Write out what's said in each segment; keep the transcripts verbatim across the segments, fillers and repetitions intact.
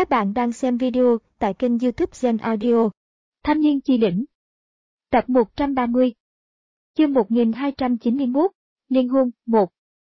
Các bạn đang xem video tại kênh YouTube Gen Audio. Thanh niên chi đỉnh. Tập một trăm ba mươi. Chương một nghìn hai trăm chín mươi mốt, Liên hôn, một.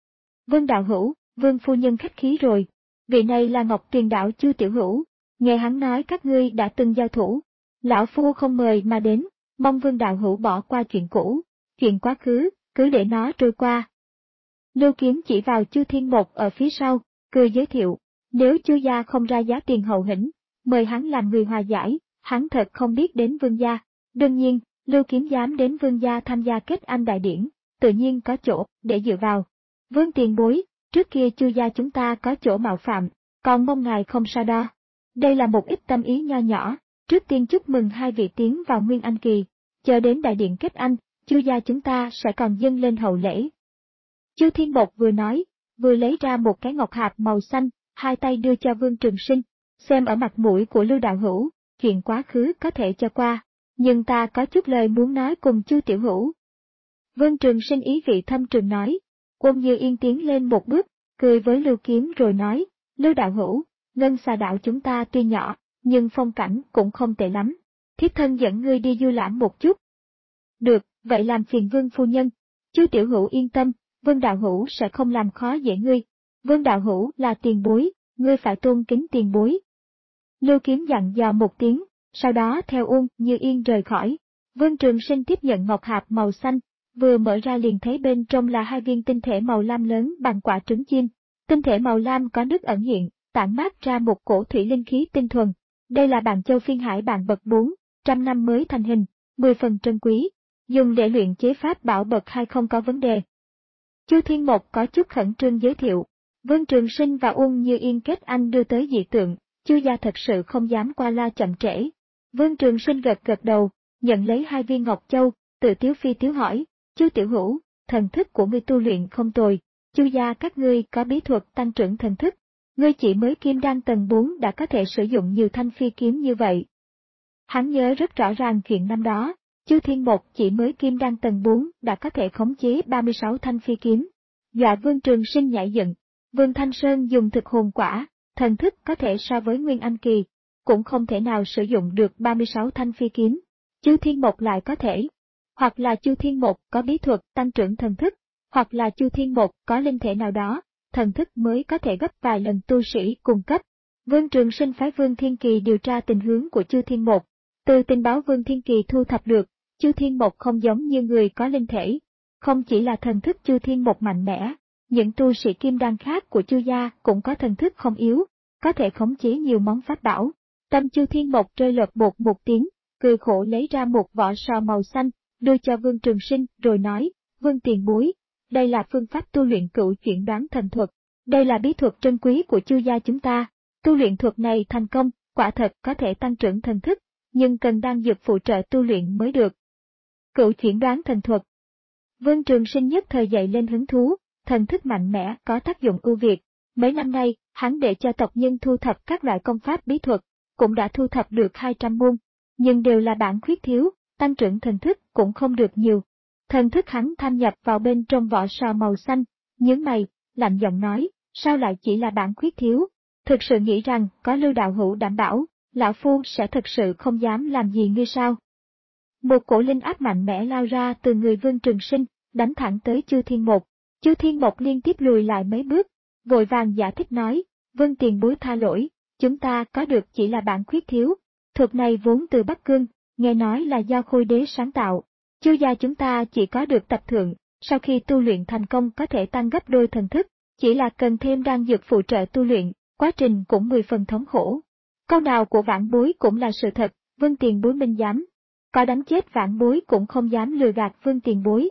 Vân đạo hữu, Vương phu nhân khách khí rồi. Vị này là Ngọc Tuyền đạo Chu tiểu hữu. Nghe hắn nói các ngươi đã từng giao thủ. Lão phu không mời mà đến, mong Vương đạo hữu bỏ qua chuyện cũ. Chuyện quá khứ, cứ để nó trôi qua. Lưu Kiếm chỉ vào Chu Thiên Một ở phía sau, cười giới thiệu. Nếu Chu gia không ra giá tiền hậu hĩnh, mời hắn làm người hòa giải, hắn thật không biết đến Vương gia. Đương nhiên, Lưu Kiếm dám đến Vương gia tham gia kết anh đại điển, tự nhiên có chỗ để dựa vào. Vương tiền bối, trước kia Chu gia chúng ta có chỗ mạo phạm, còn mong ngài không sao đo. Đây là một ít tâm ý nho nhỏ, trước tiên chúc mừng hai vị tiến vào Nguyên Anh kỳ, chờ đến đại điện kết anh, Chu gia chúng ta sẽ còn dâng lên hậu lễ. Chu Thiên Bột vừa nói, vừa lấy ra một cái ngọc hạp màu xanh, hai tay đưa cho Vương Trường Sinh, xem ở mặt mũi của Lưu đạo hữu, chuyện quá khứ có thể cho qua, nhưng ta có chút lời muốn nói cùng Chu tiểu hữu. Vương Trường Sinh ý vị thâm trường nói, Ôn Như Yên tiến lên một bước, cười với Lưu Kiếm rồi nói, Lưu đạo hữu, Ngân Xà đạo chúng ta tuy nhỏ, nhưng phong cảnh cũng không tệ lắm, thiếp thân dẫn ngươi đi du lãm một chút. Được, vậy làm phiền Vương phu nhân. Chu tiểu hữu yên tâm, Vương đạo hữu sẽ không làm khó dễ ngươi. Vương đạo hữu là tiền bối, ngươi phải tôn kính tiền bối. Lưu Kiếm dặn dò một tiếng, sau đó theo Ôn Như Yên rời khỏi. Vương Trường Sinh tiếp nhận ngọc hạp màu xanh, vừa mở ra liền thấy bên trong là hai viên tinh thể màu lam lớn bằng quả trứng chim. Tinh thể màu lam có nước ẩn hiện, tản mát ra một cổ thủy linh khí tinh thuần. Đây là Bàn Châu Phiên Hải Bàn bậc bốn, trăm năm mới thành hình, mười phần trân quý, dùng để luyện chế pháp bảo bậc hai không có vấn đề. Chu Thiên Một có chút khẩn trương giới thiệu. Vương Trường Sinh và Ôn Như Yên kết anh đưa tới dị tượng, Chu gia thật sự không dám qua la chậm trễ. Vương Trường Sinh gật gật đầu, nhận lấy hai viên ngọc châu, tự tiếu phi tiếu hỏi, Chu tiểu hữu, thần thức của ngươi tu luyện không tồi, Chu gia các ngươi có bí thuật tăng trưởng thần thức, ngươi chỉ mới kim đan tầng bốn đã có thể sử dụng nhiều thanh phi kiếm như vậy. Hắn nhớ rất rõ ràng chuyện năm đó, Chu Thiên Một chỉ mới kim đan tầng bốn đã có thể khống chế ba mươi sáu thanh phi kiếm. Dọa Vương Trường Sinh nhảy dựng. Vương Thanh Sơn dùng thực hồn quả, thần thức có thể so với Nguyên Anh kỳ, cũng không thể nào sử dụng được ba mươi sáu thanh phi kiếm. Chu Thiên Một lại có thể, hoặc là Chu Thiên Một có bí thuật tăng trưởng thần thức, hoặc là Chu Thiên Một có linh thể nào đó, thần thức mới có thể gấp vài lần tu sĩ cùng cấp. Vương Trường Sinh phái Vương Thiên Kỳ điều tra tình hướng của Chu Thiên Một. Từ tình báo Vương Thiên Kỳ thu thập được, Chu Thiên Một không giống như người có linh thể, không chỉ là thần thức Chu Thiên Một mạnh mẽ. Những tu sĩ kim đan khác của Chu gia cũng có thần thức không yếu, có thể khống chế nhiều món pháp bảo. Tâm Chu Thiên Một rơi lột bột một tiếng, cười khổ lấy ra một vỏ sò màu xanh, đưa cho Vương Trường Sinh rồi nói, Vương tiền bối, đây là phương pháp tu luyện cửu chuyển đoán thần thuật, đây là bí thuật trân quý của Chu gia chúng ta, tu luyện thuật này thành công, quả thật có thể tăng trưởng thần thức, nhưng cần đan dược phụ trợ tu luyện mới được. Cửu chuyển đoán thần thuật. Vương Trường Sinh nhất thời dậy lên hứng thú. Thần thức mạnh mẽ có tác dụng ưu việt. Mấy năm nay, hắn để cho tộc nhân thu thập các loại công pháp bí thuật, cũng đã thu thập được hai trăm môn, nhưng đều là bản khuyết thiếu, tăng trưởng thần thức cũng không được nhiều. Thần thức hắn tham nhập vào bên trong vỏ sò màu xanh, nhướng mày, lạnh giọng nói, sao lại chỉ là bản khuyết thiếu? Thực sự nghĩ rằng có Lưu đạo hữu đảm bảo, lão phu sẽ thực sự không dám làm gì ngươi sao? Một cổ linh áp mạnh mẽ lao ra từ người Vương Trường Sinh, đánh thẳng tới Chu Thiên Một. Chu Thiên Một liên tiếp lùi lại mấy bước, vội vàng giải thích nói, Vương tiền bối tha lỗi, chúng ta có được chỉ là bản khuyết thiếu, thuật này vốn từ Bắc Cương, nghe nói là do Khôi đế sáng tạo, Chu gia chúng ta chỉ có được tập thượng, sau khi tu luyện thành công có thể tăng gấp đôi thần thức, chỉ là cần thêm đan dược phụ trợ tu luyện, quá trình cũng mười phần thống khổ. Câu nào của vãn bối cũng là sự thật, Vương tiền bối minh dám, có đánh chết vãn bối cũng không dám lừa gạt Vương tiền bối.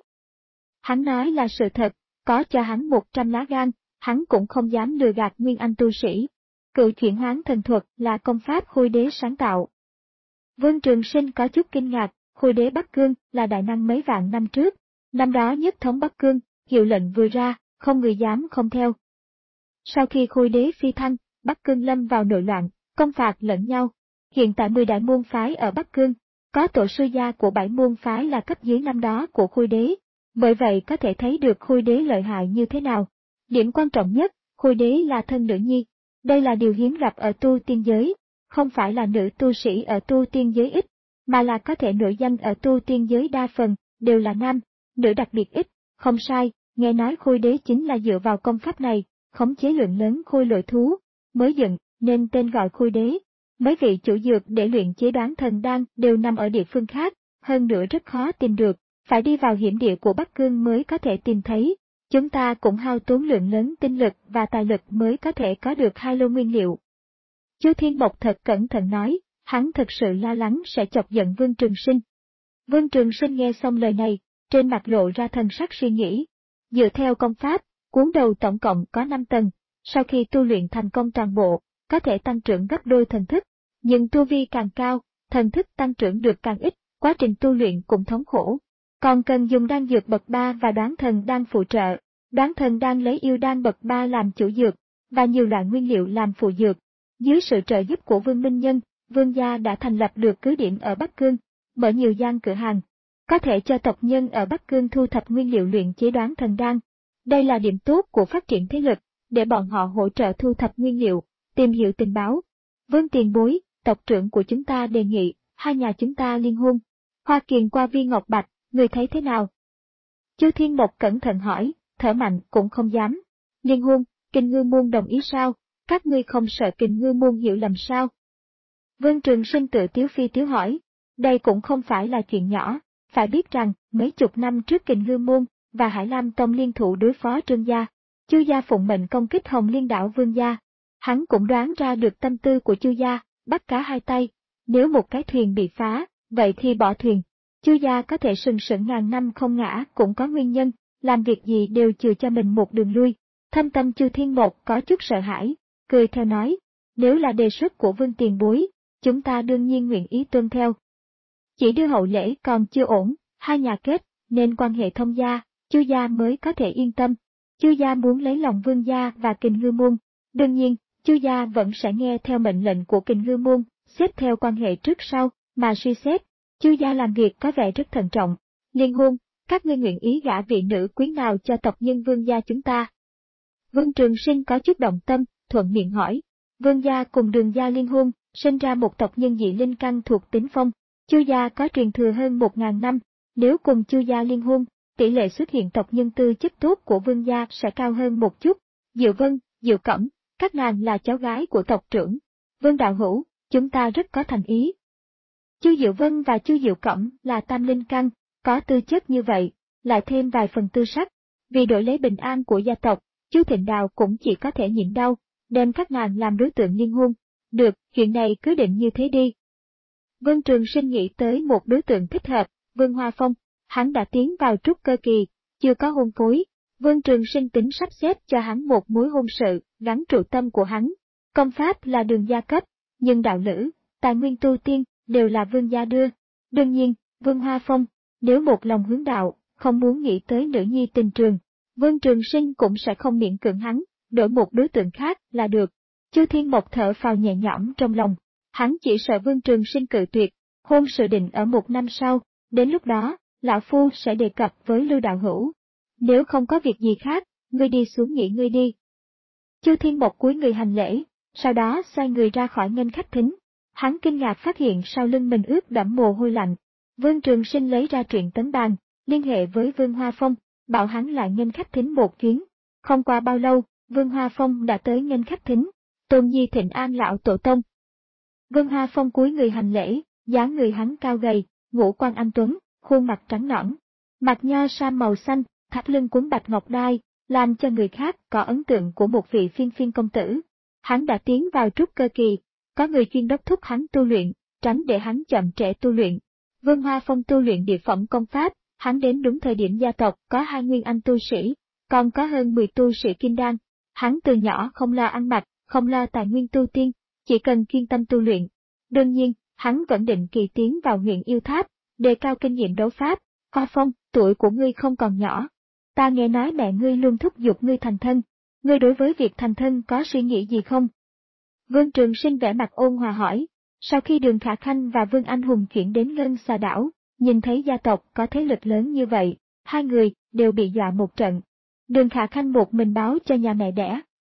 Hắn nói là sự thật. Có cho hắn một trăm lá gan, hắn cũng không dám lừa gạt Nguyên Anh tu sĩ. Cựu chuyển hoán thần thuật là công pháp Khôi đế sáng tạo. Vương Trường Sinh có chút kinh ngạc, Khôi đế Bắc Cương là đại năng mấy vạn năm trước. Năm đó nhất thống Bắc Cương, hiệu lệnh vừa ra, không người dám không theo. Sau khi Khôi đế phi thăng, Bắc Cương lâm vào nội loạn, công phạt lẫn nhau. Hiện tại mười đại môn phái ở Bắc Cương, có tổ sư gia của bảy môn phái là cấp dưới năm đó của Khôi đế. Bởi vậy có thể thấy được Khôi đế lợi hại như thế nào. Điểm quan trọng nhất, Khôi đế là thân nữ nhi. Đây là điều hiếm gặp ở tu tiên giới, không phải là nữ tu sĩ ở tu tiên giới ít, mà là có thể nổi danh ở tu tiên giới đa phần đều là nam, nữ đặc biệt ít. Không sai, nghe nói khôi đế chính là dựa vào công pháp này, khống chế lượng lớn khôi lội thú, mới dựng, nên tên gọi khôi đế. Mấy vị chủ dược để luyện chế đoán thần đan đều nằm ở địa phương khác, hơn nữa rất khó tìm được, phải đi vào hiểm địa của Bắc Cương mới có thể tìm thấy. Chúng ta cũng hao tốn lượng lớn tinh lực và tài lực mới có thể có được hai lô nguyên liệu. Chu Thiên Mộc thật cẩn thận nói, hắn thật sự lo lắng sẽ chọc giận Vương Trường Sinh. Vương Trường Sinh nghe xong lời này, trên mặt lộ ra thần sắc suy nghĩ. Dựa theo công pháp, cuốn đầu tổng cộng có năm tầng, sau khi tu luyện thành công toàn bộ, có thể tăng trưởng gấp đôi thần thức, nhưng tu vi càng cao, thần thức tăng trưởng được càng ít, quá trình tu luyện cũng thống khổ. Còn cần dùng đan dược bậc ba và đoán thần đan phụ trợ. Đoán thần đan lấy yêu đan bậc ba làm chủ dược, và nhiều loại nguyên liệu làm phụ dược. Dưới sự trợ giúp của Vương Minh Nhân, Vương gia đã thành lập được cứ điểm ở Bắc Cương, mở nhiều gian cửa hàng, có thể cho tộc nhân ở Bắc Cương thu thập nguyên liệu luyện chế đoán thần đan. Đây là điểm tốt của phát triển thế lực, để bọn họ hỗ trợ thu thập nguyên liệu, tìm hiểu tình báo. Vương tiền bối, tộc trưởng của chúng ta đề nghị, hai nhà chúng ta liên hôn. Hoa Kiền qua Viên Ngọc Bạch, người thấy thế nào? Chu Thiên Mộc cẩn thận hỏi, thở mạnh cũng không dám. Liên hôn, Kình Ngư Môn đồng ý sao? Các ngươi không sợ Kình Ngư Môn hiểu lầm sao? Vương Trường Sinh tự tiếu phi tiếu hỏi, đây cũng không phải là chuyện nhỏ, phải biết rằng mấy chục năm trước Kình Ngư Môn và Hải Lam Tông liên thủ đối phó Trương gia, Chu gia phụng mệnh công kích Hồng Liên đảo Vương gia. Hắn cũng đoán ra được tâm tư của Chu gia, bắt cá hai tay, nếu một cái thuyền bị phá, vậy thì bỏ thuyền. Chu gia có thể sừng sững ngàn năm không ngã cũng có nguyên nhân, làm việc gì đều chừa cho mình một đường lui. Thâm tâm Chu Thiên Mộc có chút sợ hãi, cười theo nói, nếu là đề xuất của Vương tiền bối, chúng ta đương nhiên nguyện ý tuân theo. Chỉ đưa hậu lễ còn chưa ổn, hai nhà kết, nên quan hệ thông gia, Chu gia mới có thể yên tâm. Chu gia muốn lấy lòng Vương gia và Kình Ngư Môn, đương nhiên, Chu gia vẫn sẽ nghe theo mệnh lệnh của Kình Ngư Môn, xếp theo quan hệ trước sau, mà suy xét. Chu gia làm việc có vẻ rất thận trọng. Liên hôn, các ngươi nguyện ý gả vị nữ quyến nào cho tộc nhân Vương gia chúng ta? Vương Trường Sinh có chút động tâm, thuận miệng hỏi. Vương gia cùng Đường gia liên hôn, sinh ra một tộc nhân dị linh căn thuộc Tính Phong. Chu gia có truyền thừa hơn một ngàn năm, nếu cùng Chu gia liên hôn, tỷ lệ xuất hiện tộc nhân tư chất tốt của Vương gia sẽ cao hơn một chút. Diệu Vân, Diệu Cẩm, các nàng là cháu gái của tộc trưởng. Vương đạo hữu, chúng ta rất có thành ý. Chu Diệu Vân và Chu Diệu Cẩm là tam linh căn, có tư chất như vậy, lại thêm vài phần tư sắc. Vì đổi lấy bình an của gia tộc, Chu Thịnh Đào cũng chỉ có thể nhịn đau, đem các nàng làm đối tượng liên hôn. Được, chuyện này cứ định như thế đi. Vương Trường Sinh nghĩ tới một đối tượng thích hợp, Vương Hoa Phong, hắn đã tiến vào trúc cơ kỳ, chưa có hôn phối. Vương Trường Sinh tính sắp xếp cho hắn một mối hôn sự, gắn trụ tâm của hắn. Công pháp là Đường gia cấp, nhưng đạo lữ, tài nguyên tu tiên, đều là Vương gia đưa. Đương nhiên, Vương Hoa Phong, nếu một lòng hướng đạo, không muốn nghĩ tới nữ nhi tình trường, Vương Trường Sinh cũng sẽ không miễn cưỡng hắn, đổi một đối tượng khác là được. Chu Thiên Mộc thở phào nhẹ nhõm trong lòng, hắn chỉ sợ Vương Trường Sinh cự tuyệt, hôn sự định ở một năm sau, đến lúc đó, lão phu sẽ đề cập với Lưu đạo hữu. Nếu không có việc gì khác, ngươi đi xuống nghỉ ngơi đi. Chu Thiên Mộc cúi người hành lễ, sau đó xoay người ra khỏi nghênh khách thính. Hắn kinh ngạc phát hiện sau lưng mình ướt đẫm mồ hôi lạnh. Vương Trường Sinh lấy ra truyện tấn bàn, liên hệ với Vương Hoa Phong, bảo hắn lại nghênh khách thính một chuyến. Không qua bao lâu, Vương Hoa Phong đã tới nghênh khách thính. Tôn Nhi thịnh an lão tổ tông. Vương Hoa Phong cúi người hành lễ, dáng người hắn cao gầy, ngũ quan anh tuấn, khuôn mặt trắng nõn, mặt nho sam màu xanh, thắt lưng cuốn bạch ngọc đai, làm cho người khác có ấn tượng của một vị phiên phiên công tử. Hắn đã tiến vào trúc cơ kỳ, có người chuyên đốc thúc hắn tu luyện, tránh để hắn chậm trễ tu luyện. Vương Hoa Phong tu luyện địa phẩm công pháp, hắn đến đúng thời điểm gia tộc có hai nguyên anh tu sĩ, còn có hơn mười tu sĩ kim đan. Hắn từ nhỏ không lo ăn mặc, không lo tài nguyên tu tiên, chỉ cần chuyên tâm tu luyện. Đương nhiên, hắn vẫn định kỳ tiến vào huyện yêu tháp, đề cao kinh nghiệm đấu pháp. Hoa Phong, tuổi của ngươi không còn nhỏ. Ta nghe nói mẹ ngươi luôn thúc giục ngươi thành thân. Ngươi đối với việc thành thân có suy nghĩ gì không? Vương Trường Sinh vẻ mặt ôn hòa hỏi. Sau khi Đường Khả Khanh và Vương Anh Hùng chuyển đến Ngân Xà Đảo, nhìn thấy gia tộc có thế lực lớn như vậy, hai người đều bị dọa một trận. Đường Khả Khanh một mình báo cho nhà mẹ đẻ,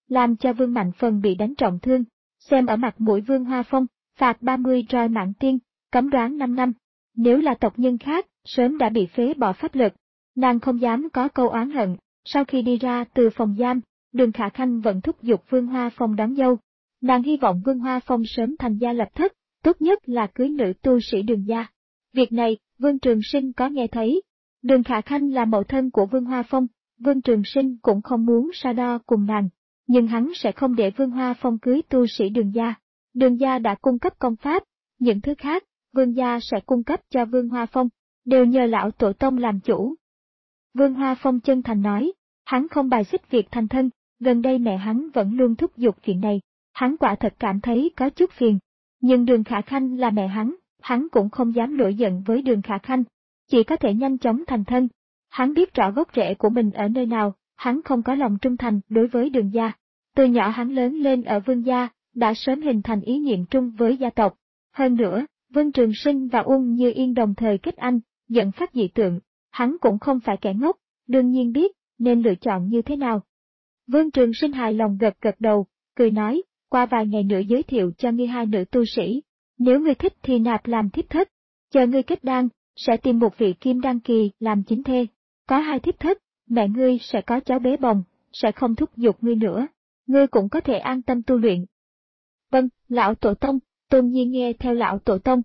làm cho Vương Mạnh Phần bị đánh trọng thương. Xem ở mặt mũi Vương Hoa Phong, phạt ba mươi roi Mãn Tiên, cấm đoán năm năm. Nếu là tộc nhân khác, sớm đã bị phế bỏ pháp lực. Nàng không dám có câu oán hận. Sau khi đi ra từ phòng giam, Đường Khả Khanh vẫn thúc giục Vương Hoa Phong đón dâu. Nàng hy vọng Vương Hoa Phong sớm thành gia lập thất, tốt nhất là cưới nữ tu sĩ Đường gia. Việc này, Vương Trường Sinh có nghe thấy. Đường Khả Khanh là mẫu thân của Vương Hoa Phong, Vương Trường Sinh cũng không muốn so đo cùng nàng, nhưng hắn sẽ không để Vương Hoa Phong cưới tu sĩ Đường gia. Đường gia đã cung cấp công pháp, những thứ khác, Vương gia sẽ cung cấp cho Vương Hoa Phong, đều nhờ lão tổ tông làm chủ. Vương Hoa Phong chân thành nói, hắn không bài xích việc thành thân, gần đây mẹ hắn vẫn luôn thúc giục chuyện này, hắn quả thật cảm thấy có chút phiền. Nhưng Đường Khả Khanh là mẹ hắn, hắn cũng không dám nổi giận với Đường Khả Khanh, chỉ có thể nhanh chóng thành thân. Hắn biết rõ gốc rễ của mình ở nơi nào, hắn không có lòng trung thành đối với Đường gia. Từ nhỏ hắn lớn lên ở Vương gia, đã sớm hình thành ý niệm trung với gia tộc. Hơn nữa, Vương Trường Sinh và Uông Như Yên đồng thời kết anh, dẫn phát dị tượng, hắn cũng không phải kẻ ngốc, đương nhiên biết nên lựa chọn như thế nào. Vương Trường Sinh hài lòng gật gật đầu, cười nói, qua vài ngày nữa giới thiệu cho ngươi hai nữ tu sĩ, nếu ngươi thích thì nạp làm thiếp thất, chờ ngươi kết đan, sẽ tìm một vị kim đan kỳ làm chính thê, có hai thiếp thất, mẹ ngươi sẽ có cháu bé bồng, sẽ không thúc giục ngươi nữa, ngươi cũng có thể an tâm tu luyện. Vâng, lão tổ tông, Tôn Nhi nghe theo lão tổ tông.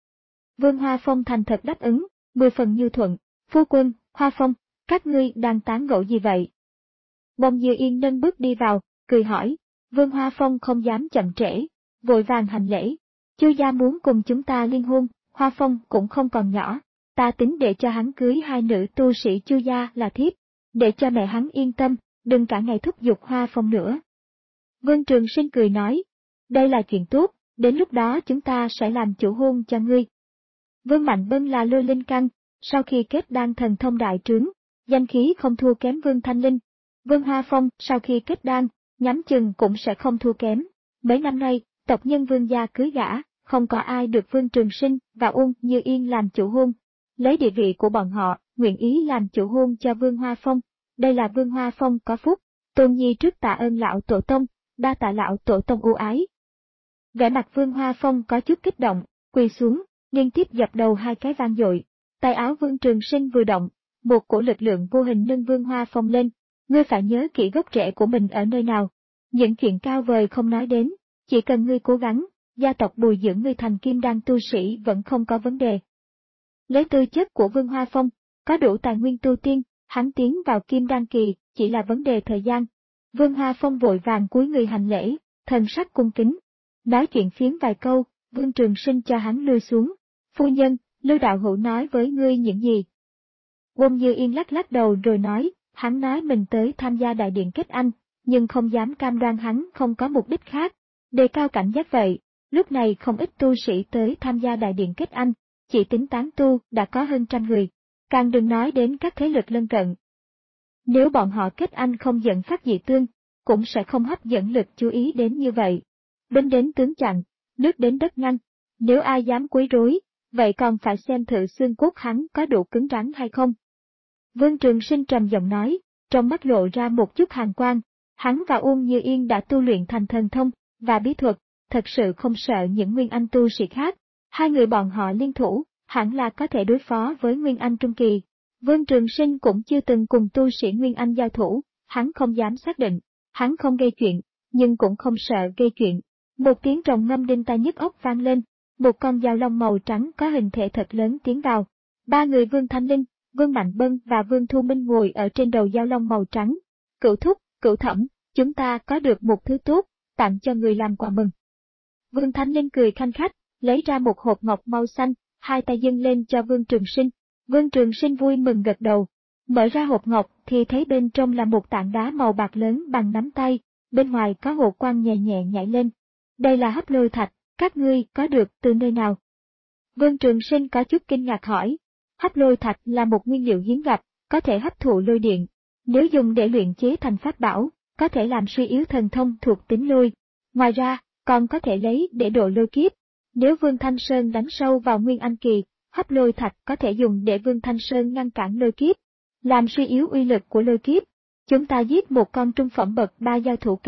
Vương Hoa Phong thành thật đáp ứng, mười phần như thuận, phu quân, Hoa Phong, các ngươi đang tán gẫu gì vậy? Bông Như Yên nâng bước đi vào, cười hỏi, Vương Hoa Phong không dám chậm trễ, vội vàng hành lễ. Chu gia muốn cùng chúng ta liên hôn, Hoa Phong cũng không còn nhỏ, ta tính để cho hắn cưới hai nữ tu sĩ Chu gia là thiếp, để cho mẹ hắn yên tâm, đừng cả ngày thúc giục Hoa Phong nữa. Vương Trường Sinh cười nói, đây là chuyện tốt, đến lúc đó chúng ta sẽ làm chủ hôn cho ngươi. Vương Mạnh Bân là lôi linh căn, sau khi kết đan thần thông đại trướng, danh khí không thua kém Vương Thanh Linh. Vương Hoa Phong sau khi kết đan, nhắm chừng cũng sẽ không thua kém. Mấy năm nay, tộc nhân Vương gia cưới gả, không có ai được Vương Trường Sinh và Uông Như Yên làm chủ hôn. Lấy địa vị của bọn họ, nguyện ý làm chủ hôn cho Vương Hoa Phong. Đây là Vương Hoa Phong có phúc. Tôn Nhi trước tạ ơn lão tổ tông, đa tạ lão tổ tông ưu ái. Vẻ mặt Vương Hoa Phong có chút kích động, quỳ xuống, liên tiếp dập đầu hai cái vang dội. Tay áo Vương Trường Sinh vừa động, một cổ lực lượng vô hình nâng Vương Hoa Phong lên. Ngươi phải nhớ kỹ gốc rễ của mình ở nơi nào. Những chuyện cao vời không nói đến, chỉ cần ngươi cố gắng, gia tộc bồi dưỡng ngươi thành kim đan tu sĩ vẫn không có vấn đề. Lấy tư chất của Vương Hoa Phong, có đủ tài nguyên tu tiên, hắn tiến vào kim đan kỳ, chỉ là vấn đề thời gian. Vương Hoa Phong vội vàng cúi người hành lễ, thần sắc cung kính. Nói chuyện phiếm vài câu, Vương Trường Sinh cho hắn lui xuống. Phu nhân, Lưu đạo hữu nói với ngươi những gì? Uông Như Yên lắc lắc đầu rồi nói, hắn nói mình tới tham gia đại điện kết anh, nhưng không dám cam đoan hắn không có mục đích khác. Đề cao cảnh giác vậy, lúc này không ít tu sĩ tới tham gia đại điện kết anh, chỉ tính tán tu đã có hơn trăm người, càng đừng nói đến các thế lực lân cận. Nếu bọn họ kết anh không dẫn phát dị tương, cũng sẽ không hấp dẫn lực chú ý đến như vậy. Binh đến tướng chặn, nước đến đất ngăn, nếu ai dám quấy rối, vậy còn phải xem thử xương cốt hắn có đủ cứng rắn hay không. Vương Trường Sinh trầm giọng nói, trong mắt lộ ra một chút hàn quang, hắn và Uông Như Yên đã tu luyện thành thần thông và bí thuật, thật sự không sợ những nguyên anh tu sĩ khác. Hai người bọn họ liên thủ, hẳn là có thể đối phó với nguyên anh trung kỳ. Vương Trường Sinh cũng chưa từng cùng tu sĩ nguyên anh giao thủ, hắn không dám xác định, hắn không gây chuyện, nhưng cũng không sợ gây chuyện. Một tiếng rồng ngâm đinh tai nhức óc vang lên, một con dao long màu trắng có hình thể thật lớn tiến vào. Ba người Vương Thanh Linh, Vương Mạnh Bân và Vương Thu Minh ngồi ở trên đầu dao long màu trắng. Cửu thúc, Cửu thẩm, chúng ta có được một thứ tốt, tặng cho người làm quà mừng. Vương Thanh Linh cười khanh khách, lấy ra một hộp ngọc màu xanh, hai tay dâng lên cho Vương Trường Sinh. Vương Trường Sinh vui mừng gật đầu. Mở ra hộp ngọc thì thấy bên trong là một tảng đá màu bạc lớn bằng nắm tay, bên ngoài có hồ quang nhẹ nhẹ nhảy lên. Đây là hấp lôi thạch, các ngươi có được từ nơi nào? Vương Trường Sinh có chút kinh ngạc hỏi. Hấp lôi thạch là một nguyên liệu hiếm gặp, có thể hấp thụ lôi điện. Nếu dùng để luyện chế thành pháp bảo, có thể làm suy yếu thần thông thuộc tính lôi. Ngoài ra, còn có thể lấy để độ lôi kiếp. Nếu Vương Thanh Sơn đánh sâu vào Nguyên Anh kỳ, hấp lôi thạch có thể dùng để Vương Thanh Sơn ngăn cản lôi kiếp, làm suy yếu uy lực của lôi kiếp. Chúng ta giết một con trung phẩm bậc ba giao thủ kình,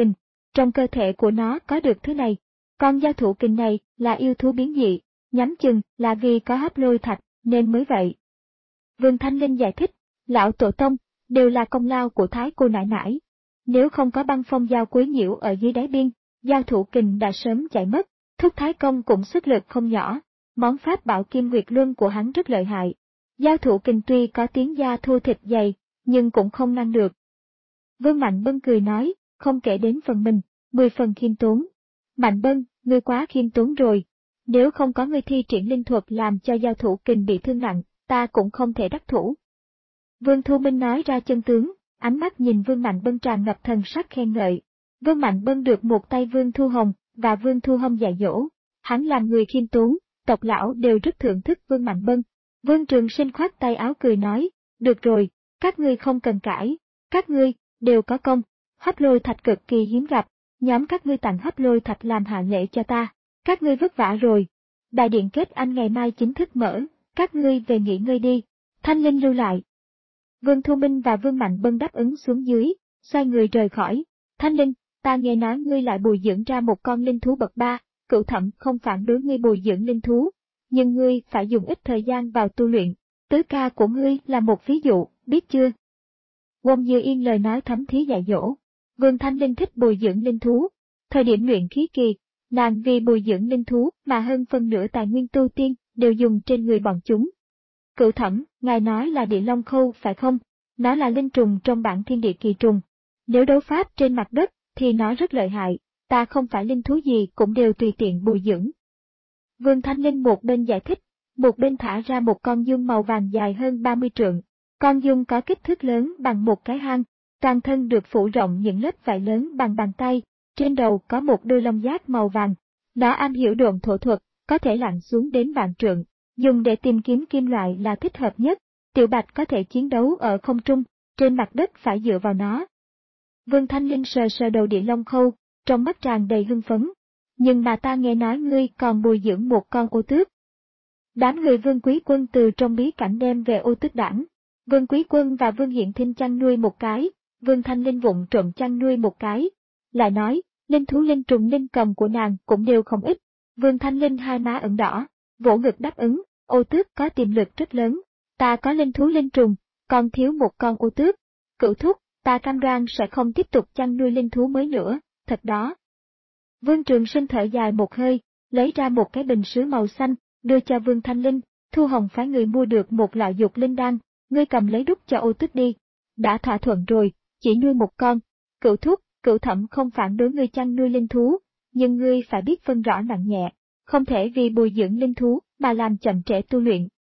trong cơ thể của nó có được thứ này. Con giao thủ kình này là yêu thú biến dị, nhắm chừng là vì có hấp lôi thạch nên mới vậy. Vương Thanh Linh giải thích, lão tổ tông, đều là công lao của thái cô nãi nãi. Nếu không có băng phong giao quấy nhiễu ở dưới đáy biên, giao thủ kình đã sớm chạy mất. Thúc Thái Công cũng sức lực không nhỏ, món pháp bảo Kim Nguyệt Luân của hắn rất lợi hại. Giao thủ kình tuy có tiếng da thô thịt dày, nhưng cũng không ngăn được. Vương Mạnh Bân cười nói, không kể đến phần mình, mười phần khiêm tốn. Mạnh Bân, ngươi quá khiêm tốn rồi. Nếu không có ngươi thi triển linh thuật làm cho giao thủ kình bị thương nặng, ta cũng không thể đắc thủ. Vương Thu Minh nói ra chân tướng, ánh mắt nhìn Vương Mạnh Bân tràn ngập thần sắc khen ngợi. Vương Mạnh Bân được một tay Vương Thu Hồng và Vương Thu Hồng dạy dỗ. Hắn làm người khiêm tốn, tộc lão đều rất thưởng thức Vương Mạnh Bân. Vương Trường Sinh khoát tay áo cười nói, được rồi, các ngươi không cần cãi, các ngươi đều có công, hấp lôi thạch cực kỳ hiếm gặp, nhóm các ngươi tặng hấp lôi thạch làm hạ lễ cho ta, các ngươi vất vả rồi. Đại điện kết anh ngày mai chính thức mở, các ngươi về nghỉ ngơi đi, Thanh Linh lưu lại. Vương Thu Minh và Vương Mạnh Bân đáp ứng xuống dưới, xoay người rời khỏi. Thanh Linh, ta nghe nói ngươi lại bồi dưỡng ra một con linh thú bậc ba, Cửu Thẩm không phản đối ngươi bồi dưỡng linh thú, nhưng ngươi phải dùng ít thời gian vào tu luyện, tứ ca của ngươi là một ví dụ, biết chưa? Wong Như Yên lời nói thấm thía dạy dỗ. Vương Thanh Linh thích bồi dưỡng linh thú, thời điểm luyện khí kỳ, nàng vì bồi dưỡng linh thú mà hơn phân nửa tài nguyên tu tiên đều dùng trên người bọn chúng. Cửu Thẩm, ngài nói là địa long khâu phải không? Nó là linh trùng trong bản thiên địa kỳ trùng. Nếu đấu pháp trên mặt đất thì nó rất lợi hại, ta không phải linh thú gì cũng đều tùy tiện bồi dưỡng. Vương Thanh Linh một bên giải thích, một bên thả ra một con giun màu vàng dài hơn ba mươi trượng. Con giun có kích thước lớn bằng một cái hang, toàn thân được phủ rộng những lớp vảy lớn bằng bàn tay, trên đầu có một đôi lông giác màu vàng. Nó am hiểu độn thổ thuật, có thể lặn xuống đến vạn trượng, dùng để tìm kiếm kim loại là thích hợp nhất. Tiểu Bạch có thể chiến đấu ở không trung, trên mặt đất phải dựa vào nó. Vương Thanh Linh sờ sờ đầu địa long khâu, trong mắt tràn đầy hưng phấn. Nhưng mà ta nghe nói ngươi còn bồi dưỡng một con ô tước. Đám người Vương Quý Quân từ trong bí cảnh đem về ô tước đảng. Vương Quý Quân và Vương Hiện Thinh chăn nuôi một cái, Vương Thanh Linh vụng trộm chăn nuôi một cái. Lại nói, linh thú linh trùng linh cầm của nàng cũng đều không ít. Vương Thanh Linh hai má ửng đỏ, vỗ ngực đáp ứng, ô tước có tiềm lực rất lớn. Ta có linh thú linh trùng, còn thiếu một con ô tước. Cửu thúc, ta cam đoan sẽ không tiếp tục chăn nuôi linh thú mới nữa, thật đó. Vương Trường Sinh thở dài một hơi, lấy ra một cái bình sứ màu xanh, đưa cho Vương Thanh Linh. Thu Hồng phái người mua được một lọ dục linh đan, ngươi cầm lấy đút cho ô tước đi. Đã thỏa thuận rồi, chỉ nuôi một con. Cửu thúc, Cửu Thẩm không phản đối ngươi chăn nuôi linh thú, nhưng ngươi phải biết phân rõ nặng nhẹ, không thể vì bồi dưỡng linh thú mà làm chậm trễ tu luyện.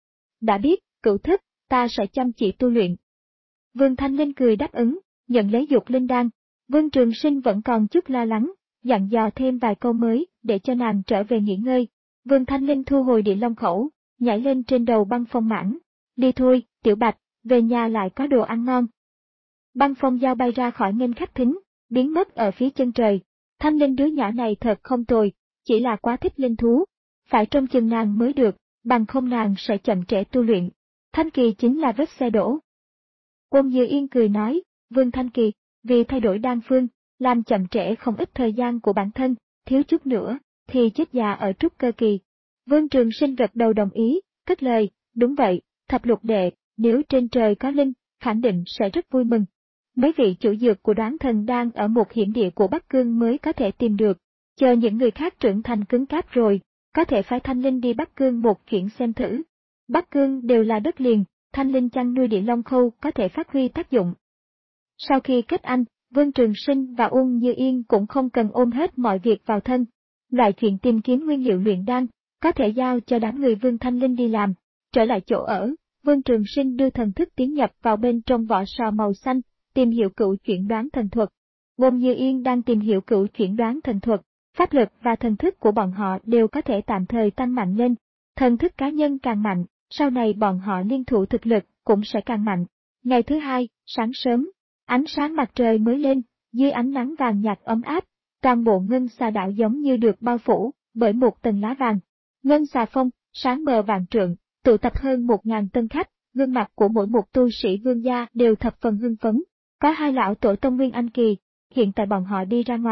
Đã biết, Cửu thúc, ta sẽ chăm chỉ tu luyện. Vương Thanh Linh cười đáp ứng, nhận lấy dục linh đan. Vương Trường Sinh vẫn còn chút lo lắng, dặn dò thêm vài câu mới để cho nàng trở về nghỉ ngơi. Vương Thanh Linh thu hồi địa long khẩu, nhảy lên trên đầu băng phong mãng. Đi thôi, Tiểu Bạch, về nhà lại có đồ ăn ngon. Băng phong dao bay ra khỏi nghênh khách thính, biến mất ở phía chân trời. Thanh Linh đứa nhỏ này thật không tồi, chỉ là quá thích linh thú. Phải trông chừng nàng mới được, bằng không nàng sẽ chậm trễ tu luyện. Thanh Kỳ chính là vết xe đổ. Quân Như Yên cười nói, Vương Thanh Kỳ, vì thay đổi đan phương, làm chậm trễ không ít thời gian của bản thân, thiếu chút nữa, thì chết già ở trúc cơ kỳ. Vương Trường Sinh gật đầu đồng ý, cất lời, đúng vậy, thập lục đệ, nếu trên trời có linh, khẳng định sẽ rất vui mừng. Mấy vị chủ dược của Đoán Thần đang ở một hiểm địa của Bắc Cương mới có thể tìm được, chờ những người khác trưởng thành cứng cáp rồi, có thể phái Thanh Linh đi Bắc Cương một chuyện xem thử. Bắc Cương đều là đất liền, Thanh Linh chăn nuôi địa long khâu có thể phát huy tác dụng. Sau khi kết anh, Vương Trường Sinh và Uông Như Yên cũng không cần ôm hết mọi việc vào thân. Loại chuyện tìm kiếm nguyên liệu luyện đan, có thể giao cho đám người Vương Thanh Linh đi làm. Trở lại chỗ ở, Vương Trường Sinh đưa thần thức tiến nhập vào bên trong vỏ sò màu xanh, tìm hiểu cửu chuyển đoán thần thuật. Uông Như Yên đang tìm hiểu cửu chuyển đoán thần thuật, pháp lực và thần thức của bọn họ đều có thể tạm thời tăng mạnh lên. Thần thức cá nhân càng mạnh, sau này bọn họ liên thủ thực lực cũng sẽ càng mạnh. Ngày thứ hai, sáng sớm, ánh sáng mặt trời mới lên, dưới ánh nắng vàng nhạt ấm áp, toàn bộ ngân xà đảo giống như được bao phủ bởi một tầng lá vàng. Ngân xà phong, sáng mờ vạn trượng, tụ tập hơn một ngàn tân khách, gương mặt của mỗi một tu sĩ vương gia đều thập phần hưng phấn. Có hai lão tổ tông Nguyên Anh Kỳ, hiện tại bọn họ đi ra ngoài,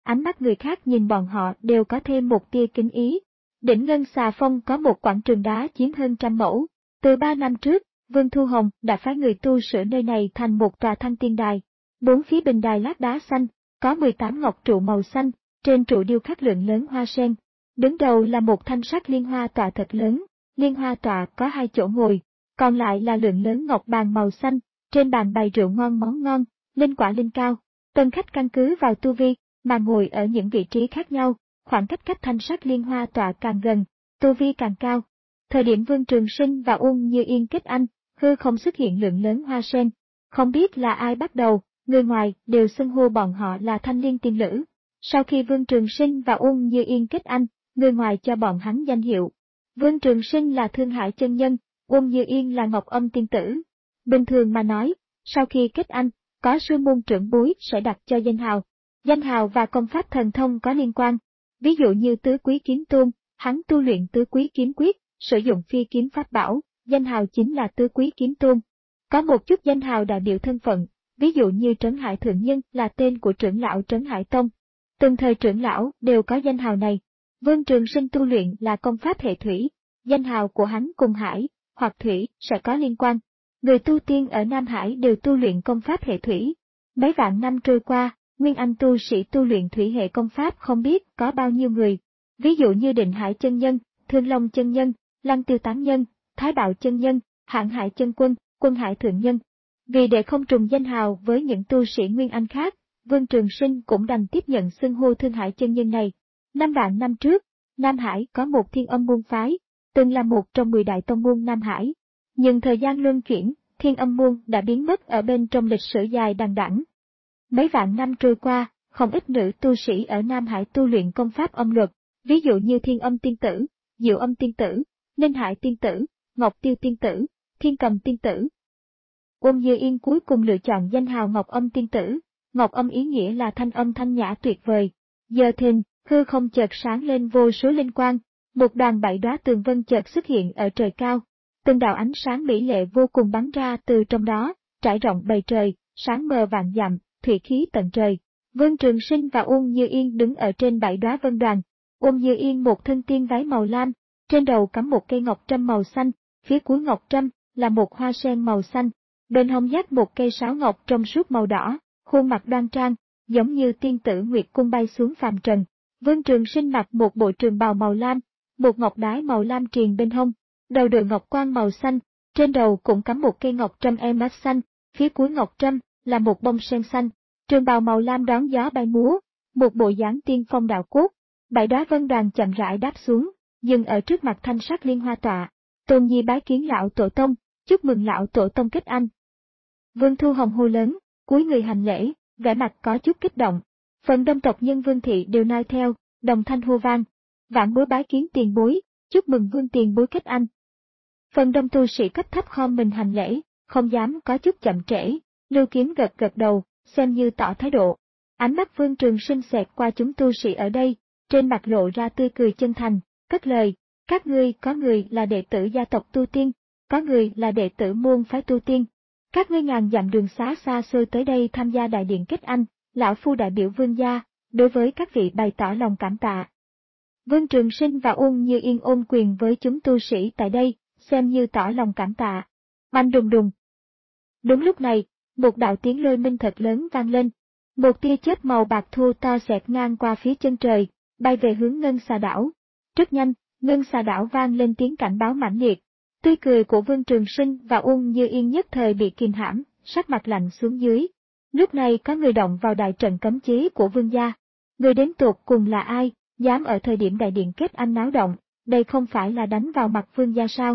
ánh mắt người khác nhìn bọn họ đều có thêm một tia kính ý. Đỉnh Ngân Xà Phong có một quảng trường đá chiếm hơn trăm mẫu. Từ ba năm trước, Vương Thu Hồng đã phái người tu sửa nơi này thành một tòa thăng tiên đài. Bốn phía bình đài lát đá xanh, có mười tám ngọc trụ màu xanh, trên trụ điêu khắc lượng lớn hoa sen. Đứng đầu là một thanh sắc liên hoa tọa thật lớn, liên hoa tọa có hai chỗ ngồi, còn lại là lượng lớn ngọc bàn màu xanh, trên bàn bày rượu ngon món ngon, linh quả linh cao. Tân khách căn cứ vào tu vi, mà ngồi ở những vị trí khác nhau, khoảng cách cách thanh sắc liên hoa tọa càng gần, tu vi càng cao. Thời điểm Vương Trường Sinh và Uông Như Yên kết anh, hư không xuất hiện lượng lớn hoa sen. Không biết là ai bắt đầu, người ngoài đều xưng hô bọn họ là thanh liên tiên lữ. Sau khi Vương Trường Sinh và Uông Như Yên kết anh, người ngoài cho bọn hắn danh hiệu. Vương Trường Sinh là Thương Hải chân nhân, Uông Như Yên là Ngọc Âm tiên tử. Bình thường mà nói, sau khi kết anh, có sư môn trưởng bối sẽ đặt cho danh hào. Danh hào và công pháp thần thông có liên quan. Ví dụ như Tứ Quý Kiếm Tôn, hắn tu luyện Tứ Quý Kiếm Quyết, sử dụng phi kiếm pháp bảo, danh hào chính là Tứ Quý Kiếm Tôn. Có một chút danh hào đại biểu thân phận, ví dụ như Trấn Hải Thượng Nhân là tên của trưởng lão Trấn Hải Tông. Từng thời trưởng lão đều có danh hào này. Vương Trường Sinh tu luyện là công pháp hệ thủy, danh hào của hắn cùng hải, hoặc thủy sẽ có liên quan. Người tu tiên ở Nam Hải đều tu luyện công pháp hệ thủy. Mấy vạn năm trôi qua, Nguyên Anh tu sĩ tu luyện thủy hệ công pháp không biết có bao nhiêu người. Ví dụ như Định Hải chân nhân, Thương Long chân nhân, Lăng Tiêu tán nhân, Thái Bạo chân nhân, Hạng Hải chân quân, Quân Hải thượng nhân. Vì để không trùng danh hào với những tu sĩ Nguyên Anh khác, Vương Trường Sinh cũng đành tiếp nhận xưng hô Thương Hải chân nhân này. Năm vạn năm trước, Nam Hải có một Thiên Âm môn phái, từng là một trong mười đại tông môn Nam Hải. Nhưng thời gian luân chuyển, Thiên Âm môn đã biến mất ở bên trong lịch sử dài đằng đẵng. Mấy vạn năm trôi qua, không ít nữ tu sĩ ở Nam Hải tu luyện công pháp âm luật, ví dụ như Thiên Âm tiên tử, Diệu Âm tiên tử, Ninh Hải tiên tử, Ngọc Tiêu tiên tử, Thiên Cầm tiên tử. Uông Như Yên cuối cùng lựa chọn danh hào Ngọc Âm tiên tử. Ngọc Âm ý nghĩa là thanh âm thanh nhã tuyệt vời. Giờ thìn, hư không chợt sáng lên vô số linh quang, một đoàn bảy đóa tường vân chợt xuất hiện ở trời cao. Từng đạo ánh sáng mỹ lệ vô cùng bắn ra từ trong đó, trải rộng bầu trời, sáng mờ vạn dặm, thủy khí tận trời. Vương Trường Sinh và Uông Như Yên đứng ở trên bảy đóa vân đoàn. Uông Như Yên một thân tiên váy màu lam, trên đầu cắm một cây ngọc trâm màu xanh, phía cuối ngọc trâm là một hoa sen màu xanh, bên hông dắt một cây sáo ngọc trong suốt màu đỏ, khuôn mặt đoan trang, giống như tiên tử Nguyệt Cung bay xuống phàm trần. Vương Trường Sinh mặc một bộ trường bào màu lam, một ngọc đái màu lam triền bên hông, đầu đội ngọc quan màu xanh, trên đầu cũng cắm một cây ngọc trâm em mát xanh, phía cuối ngọc trâm là một bông sen xanh, trường bào màu lam đón gió bay múa, một bộ dáng tiên phong đạo cốt. Bảy đóa vân đoàn chậm rãi đáp xuống, dừng ở trước mặt thanh sắc liên hoa tọa. Tôn Nhi bái kiến lão tổ tông, chúc mừng lão tổ tông kết anh. Vương Thu Hồng hô lớn, cúi người hành lễ, vẻ mặt có chút kích động. Phần đông tộc nhân Vương thị đều noi theo, đồng thanh hô vang. Vãn bối bái kiến tiền bối, chúc mừng Vương tiền bối kết anh. Phần đông tu sĩ cấp thấp khom mình hành lễ, không dám có chút chậm trễ. Lưu Kiếm gật gật đầu, xem như tỏ thái độ. Ánh mắt Vương Trường Sinh xẹt qua chúng tu sĩ ở đây, trên mặt lộ ra tươi cười chân thành, cất lời, các ngươi có người là đệ tử gia tộc tu tiên, có người là đệ tử môn phái tu tiên. Các ngươi ngàn dặm đường xá xa xôi tới đây tham gia đại điện kết anh, lão phu đại biểu Vương gia, đối với các vị bày tỏ lòng cảm tạ. Vương Trường Sinh và Uông Như Yên ôm quyền với chúng tu sĩ tại đây, xem như tỏ lòng cảm tạ. Oanh đùng đùng. Đúng lúc này, một đạo tiếng lôi minh thật lớn vang lên. Một tia chớp màu bạc thu to xẹt ngang qua phía chân trời, bay về hướng Ngân Xà đảo. Rất nhanh, Ngân Xà đảo vang lên tiếng cảnh báo mãnh liệt. Tươi cười của Vương Trường Sinh và Uông Như Yên nhất thời bị kìm hãm, sắc mặt lạnh xuống dưới. Lúc này có người động vào đại trận cấm chế của Vương gia. Người đến tột cùng là ai, dám ở thời điểm đại điện kết anh náo động, đây không phải là đánh vào mặt Vương gia sao?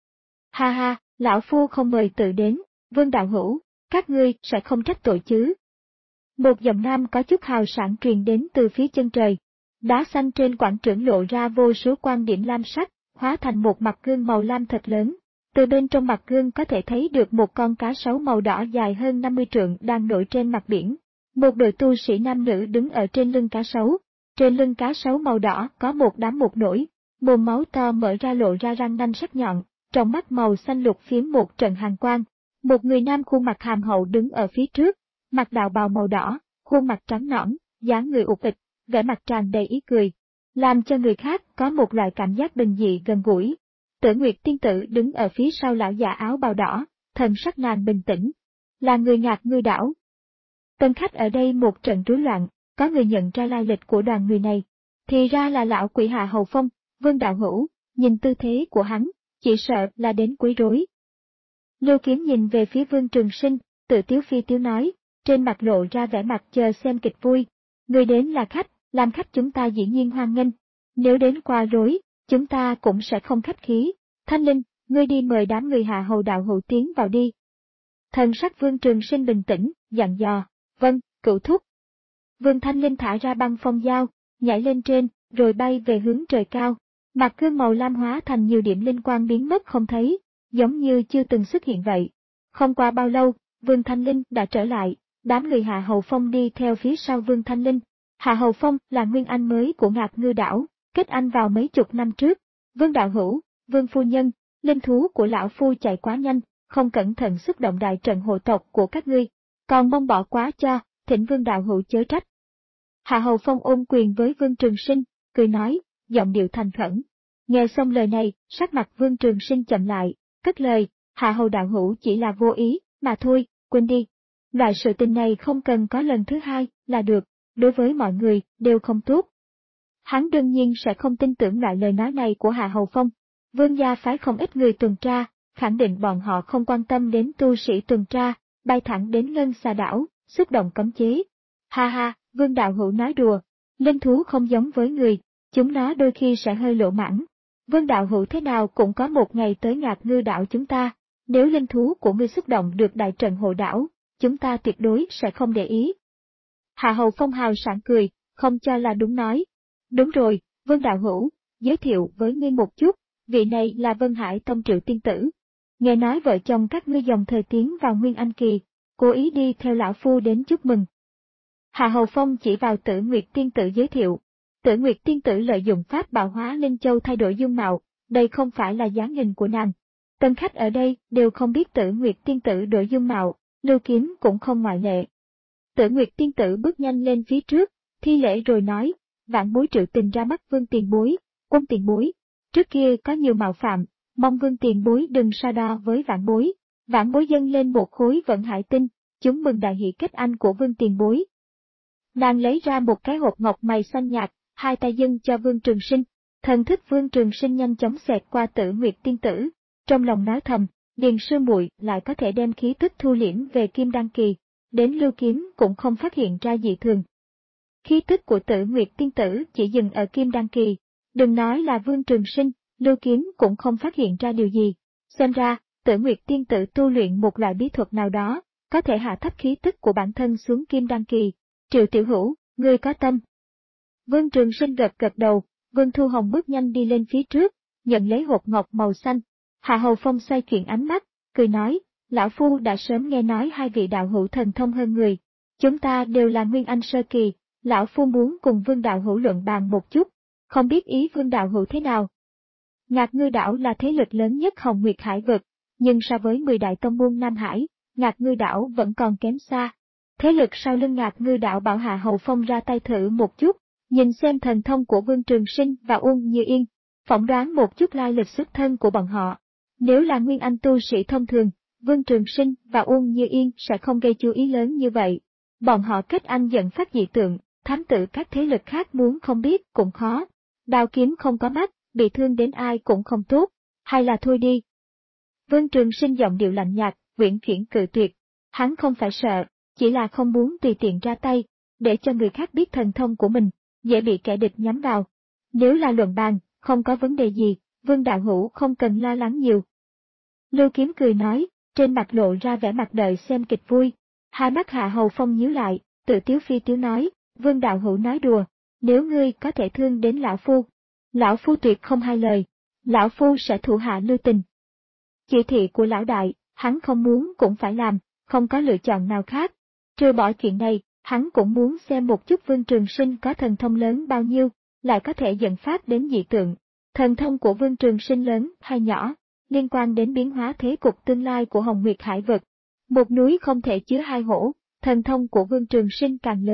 Ha ha, lão phu không mời tự đến, Vương đạo hữu, các ngươi sẽ không trách tội chứ? Một giọng nam có chút hào sảng truyền đến từ phía chân trời. Đá xanh trên quảng trường lộ ra vô số quan điểm lam sắc, hóa thành một mặt gương màu lam thật lớn. Từ bên trong mặt gương có thể thấy được một con cá sấu màu đỏ dài hơn năm mươi trượng đang nổi trên mặt biển. Một đội tu sĩ nam nữ đứng ở trên lưng cá sấu. Trên lưng cá sấu màu đỏ có một đám một nổi, mồm máu to mở ra lộ ra răng nanh sắc nhọn, trong mắt màu xanh lục phiếm một trận hàn quang. Một người nam khuôn mặt hàm hậu đứng ở phía trước, mặc đạo bào màu đỏ, khuôn mặt trắng nõn, dáng người ụt ịch, vẻ mặt tràn đầy ý cười, làm cho người khác có một loại cảm giác bình dị gần gũi. Tử Nguyệt tiên tử đứng ở phía sau lão già áo bào đỏ, thần sắc nàng bình tĩnh. Là người Ngạc Ngư đảo. Tân khách ở đây một trận rối loạn, có người nhận ra lai lịch của đoàn người này. Thì ra là lão quỷ Hạ Hầu Phong, Vương đạo hữu, nhìn tư thế của hắn, chỉ sợ là đến quấy rối. Lưu Kiếm nhìn về phía Vương Trường Sinh, tự tiếu phi tiếu nói, trên mặt lộ ra vẻ mặt chờ xem kịch vui. Người đến là khách, làm khách chúng ta dĩ nhiên hoan nghênh. Nếu đến qua rối, chúng ta cũng sẽ không khách khí. Thanh Linh, ngươi đi mời đám người Hạ Hầu đạo hữu tiến vào đi. Thần sắc Vương Trường Sinh bình tĩnh, dặn dò, vâng, cửu thúc. Vương Thanh Linh thả ra băng phong dao, nhảy lên trên, rồi bay về hướng trời cao. Mặt gương màu lam hóa thành nhiều điểm linh quang biến mất không thấy, giống như chưa từng xuất hiện vậy. Không qua bao lâu, Vương Thanh Linh đã trở lại, đám người Hạ Hầu Phong đi theo phía sau Vương Thanh Linh. Hạ Hầu Phong là nguyên anh mới của Ngạc Ngư đảo, kết anh vào mấy chục năm trước. Vương đạo hữu, Vương phu nhân, linh thú của lão phu chạy quá nhanh, không cẩn thận xúc động đại trận hộ tộc của các ngươi, còn mong bỏ quá cho, thỉnh Vương đạo hữu chớ trách. Hạ Hầu Phong ôm quyền với Vương Trường Sinh, cười nói, giọng điệu thành khẩn. Nghe xong lời này, sắc mặt Vương Trường Sinh chậm lại, cất lời, Hạ Hầu đạo hữu chỉ là vô ý, mà thôi, quên đi. Loại sự tình này không cần có lần thứ hai là được, đối với mọi người đều không tốt. Hắn đương nhiên sẽ không tin tưởng loại lời nói này của Hạ Hầu Phong. Vương gia phái không ít người tuần tra, khẳng định bọn họ không quan tâm đến tu sĩ tuần tra, bay thẳng đến Ngân Xà đảo, xúc động cấm chế. Ha ha, Vương đạo hữu nói đùa, linh thú không giống với người, chúng nó đôi khi sẽ hơi lộ mãng. Vương đạo hữu thế nào cũng có một ngày tới Ngạc Ngư đảo chúng ta, nếu linh thú của ngươi xúc động được đại trận hộ đảo, chúng ta tuyệt đối sẽ không để ý. Hạ Hầu Phong hào sảng cười, không cho là đúng nói. Đúng rồi, Vương đạo hữu, giới thiệu với ngươi một chút, vị này là Vân Hải Tông Triệu tiên tử. Nghe nói vợ chồng các ngươi dòng thời tiến vào Nguyên Anh kỳ, cố ý đi theo lão phu đến chúc mừng. Hạ Hầu Phong chỉ vào Tử Nguyệt tiên tử giới thiệu. Tử Nguyệt tiên tử lợi dụng pháp bạo hóa Linh Châu thay đổi dung mạo, đây không phải là dáng hình của nàng. Tân khách ở đây đều không biết Tử Nguyệt tiên tử đổi dung mạo, Lưu Kiếm cũng không ngoại lệ. Tử Nguyệt tiên tử bước nhanh lên phía trước, thi lễ rồi nói, vạn bối Triệu Tình ra mắt Vương tiền bối, Quân tiền bối. Trước kia có nhiều mạo phạm, mong Vương tiền bối đừng so đo với vạn bối. Vạn bối dâng lên một khối vận hải tinh, chúng mừng đại hỷ kết anh của Vương tiền bối. Nàng lấy ra một cái hộp ngọc mày xanh nhạt, hai tay dâng cho Vương Trường Sinh. Thần thức Vương Trường Sinh nhanh chóng xẹt qua Tử Nguyệt tiên tử, trong lòng nói thầm, Điền sư muội lại có thể đem khí tức thu liễm về Kim Đan kỳ, đến Lưu Kiếm cũng không phát hiện ra dị thường. Khí tức của Tử Nguyệt tiên tử chỉ dừng ở Kim Đan kỳ, đừng nói là Vương Trường Sinh, Lưu Kiếm cũng không phát hiện ra điều gì. Xem ra, Tử Nguyệt tiên tử tu luyện một loại bí thuật nào đó, có thể hạ thấp khí tức của bản thân xuống Kim Đan kỳ. Triệu tiểu hữu, ngươi có tâm. Vương Trường Sinh gật gật đầu, Vương Thu Hồng bước nhanh đi lên phía trước, nhận lấy hộp ngọc màu xanh. Hạ Hầu Phong xoay chuyển ánh mắt, cười nói, lão phu đã sớm nghe nói hai vị đạo hữu thần thông hơn người. Chúng ta đều là Nguyên Anh sơ kỳ, lão phu muốn cùng Vương đạo hữu luận bàn một chút, không biết ý Vương đạo hữu thế nào. Ngạc Ngư đảo là thế lực lớn nhất Hồng Nguyệt Hải vực, nhưng so với mười đại tông môn Nam Hải, Ngạc Ngư đảo vẫn còn kém xa. Thế lực sau lưng Ngạc Ngư đảo bảo Hạ Hầu Phong ra tay thử một chút, nhìn xem thần thông của Vương Trường Sinh và Uông Như Yên, phỏng đoán một chút lai lịch xuất thân của bọn họ. Nếu là Nguyên Anh tu sĩ thông thường, Vương Trường Sinh và Uông Như Yên sẽ không gây chú ý lớn như vậy. Bọn họ kết anh dẫn phát dị tượng, thám tử các thế lực khác muốn không biết cũng khó. Đao kiếm không có mắt, bị thương đến ai cũng không tốt, hay là thôi đi. Vương Trường Sinh giọng điệu lạnh nhạt, uyển chuyển cự tuyệt. Hắn không phải sợ, chỉ là không muốn tùy tiện ra tay, để cho người khác biết thần thông của mình, dễ bị kẻ địch nhắm vào. Nếu là luận bàn, không có vấn đề gì, Vương đạo hữu không cần lo lắng nhiều. Lưu Kiếm cười nói, trên mặt lộ ra vẻ mặt đợi xem kịch vui. Hai mắt Hạ Hầu Phong nhíu lại, tự tiếu phi tiếu nói, Vương đạo hữu nói đùa, nếu ngươi có thể thương đến lão phu, lão phu tuyệt không hai lời, lão phu sẽ thủ hạ lưu tình. Chỉ thị của lão đại, hắn không muốn cũng phải làm, không có lựa chọn nào khác. Trừ bỏ chuyện này, hắn cũng muốn xem một chút Vương Trường Sinh có thần thông lớn bao nhiêu, lại có thể dẫn phát đến dị tượng. Thần thông của Vương Trường Sinh lớn hay nhỏ, liên quan đến biến hóa thế cục tương lai của Hồng Nguyệt Hải vực. Một núi không thể chứa hai hổ, thần thông của Vương Trường Sinh càng lớn,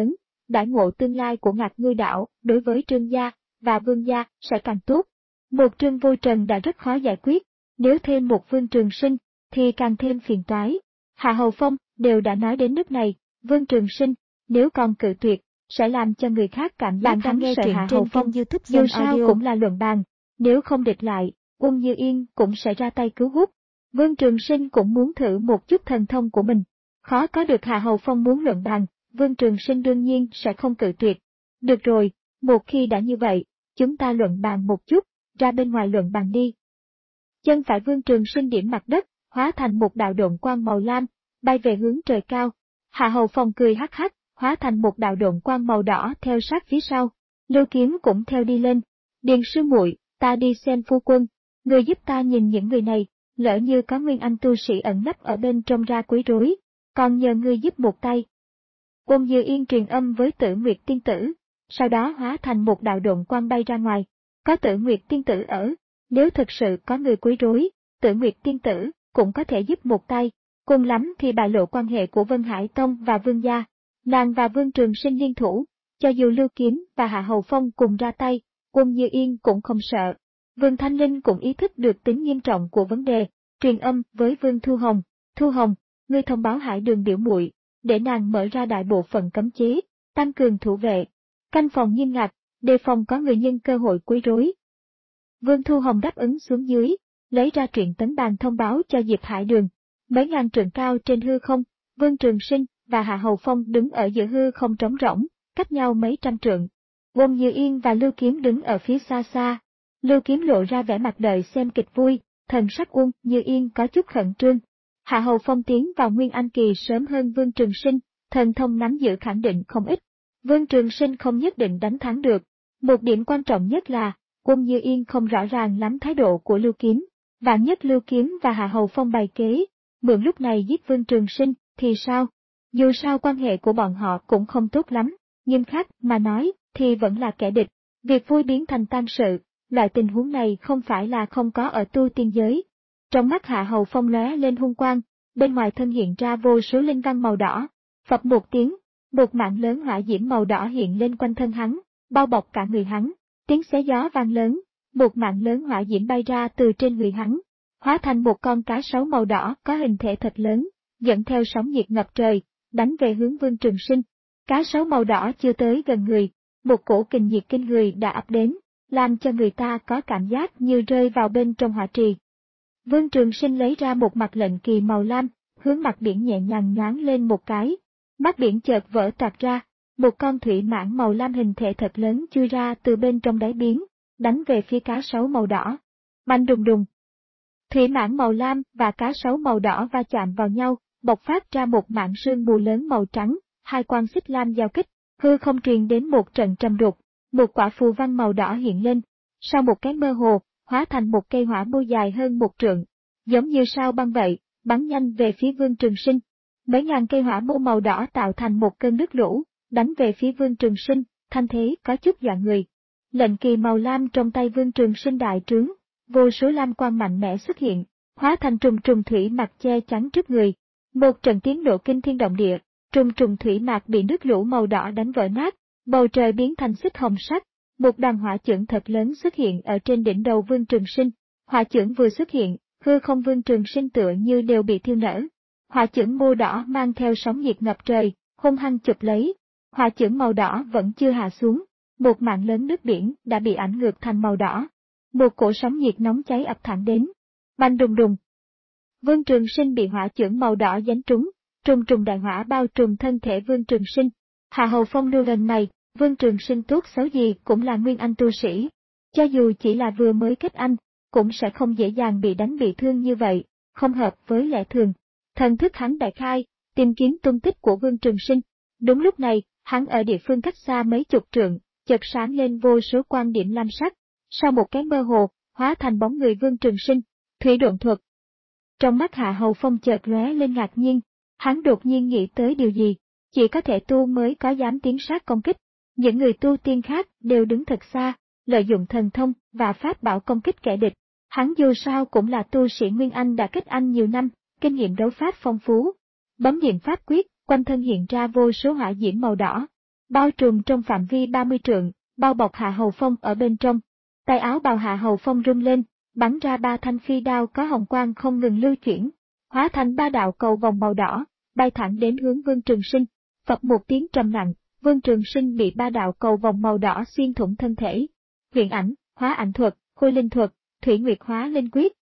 đãi ngộ tương lai của Ngạc Ngư Đảo đối với Trương gia và Vương gia sẽ càng tốt. Một Trương Vô Trần đã rất khó giải quyết, nếu thêm một Vương Trường Sinh thì càng thêm phiền toái. Hạ Hầu Phong đều đã nói đến nước này, Vương Trường Sinh nếu còn cự tuyệt sẽ làm cho người khác cảm giác hắn sợ Hạ Hầu Phong. YouTube dù sao cũng là luận bàn, nếu không địch lại, Uông Như Yên cũng sẽ ra tay cứu giúp. Vương Trường Sinh cũng muốn thử một chút thần thông của mình. Khó có được Hạ Hầu Phong muốn luận bàn, Vương Trường Sinh đương nhiên sẽ không cự tuyệt. Được rồi, một khi đã như vậy, chúng ta luận bàn một chút, ra bên ngoài luận bàn đi. Chân phải Vương Trường Sinh điểm mặt đất, hóa thành một đạo độn quang màu lam, bay về hướng trời cao. Hạ Hầu Phong cười hắc hắc, hóa thành một đạo độn quang màu đỏ theo sát phía sau. Lưu Kiếm cũng theo đi lên. Điền sư muội, ta đi xem phu quân, người giúp ta nhìn những người này, lỡ như có nguyên anh tu sĩ ẩn nấp ở bên trong ra quấy rối, còn nhờ ngươi giúp một tay. Uông Như Yên truyền âm với Tử Nguyệt tiên tử, sau đó hóa thành một đạo độn quang bay ra ngoài. Có Tử Nguyệt tiên tử ở, nếu thực sự có người quấy rối, Tử Nguyệt tiên tử cũng có thể giúp một tay, cùng lắm thì bại lộ quan hệ của Vân Hải Tông và Vương gia. Nàng và Vương Trường Sinh liên thủ, cho dù Lưu Kiếm và Hạ Hầu Phong cùng ra tay, Uông Như Yên cũng không sợ. Vương Thanh Linh cũng ý thức được tính nghiêm trọng của vấn đề, truyền âm với Vương Thu Hồng, Thu Hồng, ngươi thông báo Hải Đường biểu muội, để nàng mở ra đại bộ phận cấm chế, tăng cường thủ vệ, canh phòng nghiêm ngặt, đề phòng có người nhân cơ hội quấy rối. Vương Thu Hồng đáp ứng xuống dưới, lấy ra truyện tấn bàn thông báo cho Diệp Hải Đường. Mấy ngàn trượng cao trên hư không, Vương Trường Sinh và Hạ Hầu Phong đứng ở giữa hư không trống rỗng, cách nhau mấy trăm trượng. Uông Như Yên và Lưu Kiếm đứng ở phía xa xa. Lưu Kiếm lộ ra vẻ mặt đợi xem kịch vui, thần sắc Uông Như Yên có chút khẩn trương. Hạ Hầu Phong tiến vào Nguyên Anh kỳ sớm hơn Vương Trường Sinh, thần thông nắm giữ khẳng định không ít. Vương Trường Sinh không nhất định đánh thắng được. Một điểm quan trọng nhất là, Uông Như Yên không rõ ràng lắm thái độ của Lưu Kiếm. Vạn nhất Lưu Kiếm và Hạ Hầu Phong bày kế, mượn lúc này giết Vương Trường Sinh, thì sao? Dù sao quan hệ của bọn họ cũng không tốt lắm, nghiêm khắc mà nói thì vẫn là kẻ địch. Việc vui biến thành tan sự, loại tình huống này không phải là không có ở tu tiên giới. Trong mắt Hạ Hầu Phong lóe lên hung quang, bên ngoài thân hiện ra vô số linh văn màu đỏ. Phập một tiếng, một mạng lớn hỏa diễm màu đỏ hiện lên quanh thân hắn, bao bọc cả người hắn. Tiếng xé gió vang lớn, một mạng lớn hỏa diễm bay ra từ trên người hắn, hóa thành một con cá sấu màu đỏ có hình thể thật lớn, dẫn theo sóng nhiệt ngập trời, đánh về hướng Vương Trường Sinh. Cá sấu màu đỏ chưa tới gần người, một cổ kình nhiệt kinh người đã ập đến, làm cho người ta có cảm giác như rơi vào bên trong hỏa trì. Vương Trường Sinh lấy ra một mặt lệnh kỳ màu lam, hướng mặt biển nhẹ nhàng nhoáng lên một cái. Mắt biển chợt vỡ toạc ra, một con thủy mãng màu lam hình thể thật lớn chui ra từ bên trong đáy biển, đánh về phía cá sấu màu đỏ. Bành đùng đùng. Thủy mãng màu lam và cá sấu màu đỏ va chạm vào nhau, bộc phát ra một mảng sương mù lớn màu trắng, hai quang xích lam giao kích, hư không truyền đến một trận trầm đục, một quả phù văn màu đỏ hiện lên, sau một cái mơ hồ, hóa thành một cây hỏa mâu dài hơn một trượng, giống như sao băng vậy, bắn nhanh về phía Vương Trường Sinh. Mấy ngàn cây hỏa mâu màu đỏ tạo thành một cơn nước lũ, đánh về phía Vương Trường Sinh, thanh thế có chút dọa người. Lệnh kỳ màu lam trong tay Vương Trường Sinh đại trướng, vô số lam quang mạnh mẽ xuất hiện, hóa thành trùng trùng thủy mạc che chắn trước người. Một trận tiếng nổ kinh thiên động địa, trùng trùng thủy mạc bị nước lũ màu đỏ đánh vỡ nát, bầu trời biến thành xích hồng sắc, một đàn hỏa chưởng thật lớn xuất hiện ở trên đỉnh đầu Vương Trường Sinh. Hỏa chưởng vừa xuất hiện, hư không Vương Trường Sinh tựa như đều bị thiêu nở. Hỏa chưởng màu đỏ mang theo sóng nhiệt ngập trời, hung hăng chụp lấy. Hỏa chưởng màu đỏ vẫn chưa hạ xuống, một mảng lớn nước biển đã bị ảnh ngược thành màu đỏ. Một cổ sóng nhiệt nóng cháy ập thẳng đến. Bành đùng đùng. Vương Trường Sinh bị hỏa chưởng màu đỏ đánh trúng, trùng trùng đại hỏa bao trùm thân thể Vương Trường Sinh. Hạ Hầu Phong lưu lần này, Vương Trường Sinh tốt xấu gì cũng là nguyên anh tu sĩ. Cho dù chỉ là vừa mới kết anh, cũng sẽ không dễ dàng bị đánh bị thương như vậy, không hợp với lẽ thường. Thần thức hắn đại khai, tìm kiếm tung tích của Vương Trường Sinh. Đúng lúc này, hắn ở địa phương cách xa mấy chục trượng, chợt sáng lên vô số quang điểm lam sắc. Sau một cái mơ hồ, hóa thành bóng người Vương Trường Sinh, thủy độn thuật. Trong mắt Hạ Hầu Phong chợt lóe lên ngạc nhiên, hắn đột nhiên nghĩ tới điều gì, chỉ có thể tu mới có dám tiến sát công kích. Những người tu tiên khác đều đứng thật xa, lợi dụng thần thông và pháp bảo công kích kẻ địch. Hắn dù sao cũng là tu sĩ Nguyên Anh đã kết anh nhiều năm, kinh nghiệm đấu pháp phong phú. Bấm niệm pháp quyết, quanh thân hiện ra vô số hỏa diễm màu đỏ. bao trùm trong phạm vi ba mươi trượng, bao bọc Hạ Hầu Phong ở bên trong. Tay áo bào Hạ Hầu Phong rung lên, bắn ra ba thanh phi đao có hồng quang không ngừng lưu chuyển, hóa thành ba đạo cầu vòng màu đỏ, bay thẳng đến hướng Vương Trường Sinh. Phập một tiếng trầm nặng, Vương Trường Sinh bị ba đạo cầu vòng màu đỏ xuyên thủng thân thể. Huyền ảnh, hóa ảnh thuật, khôi linh thuật, thủy nguyệt hóa linh quyết.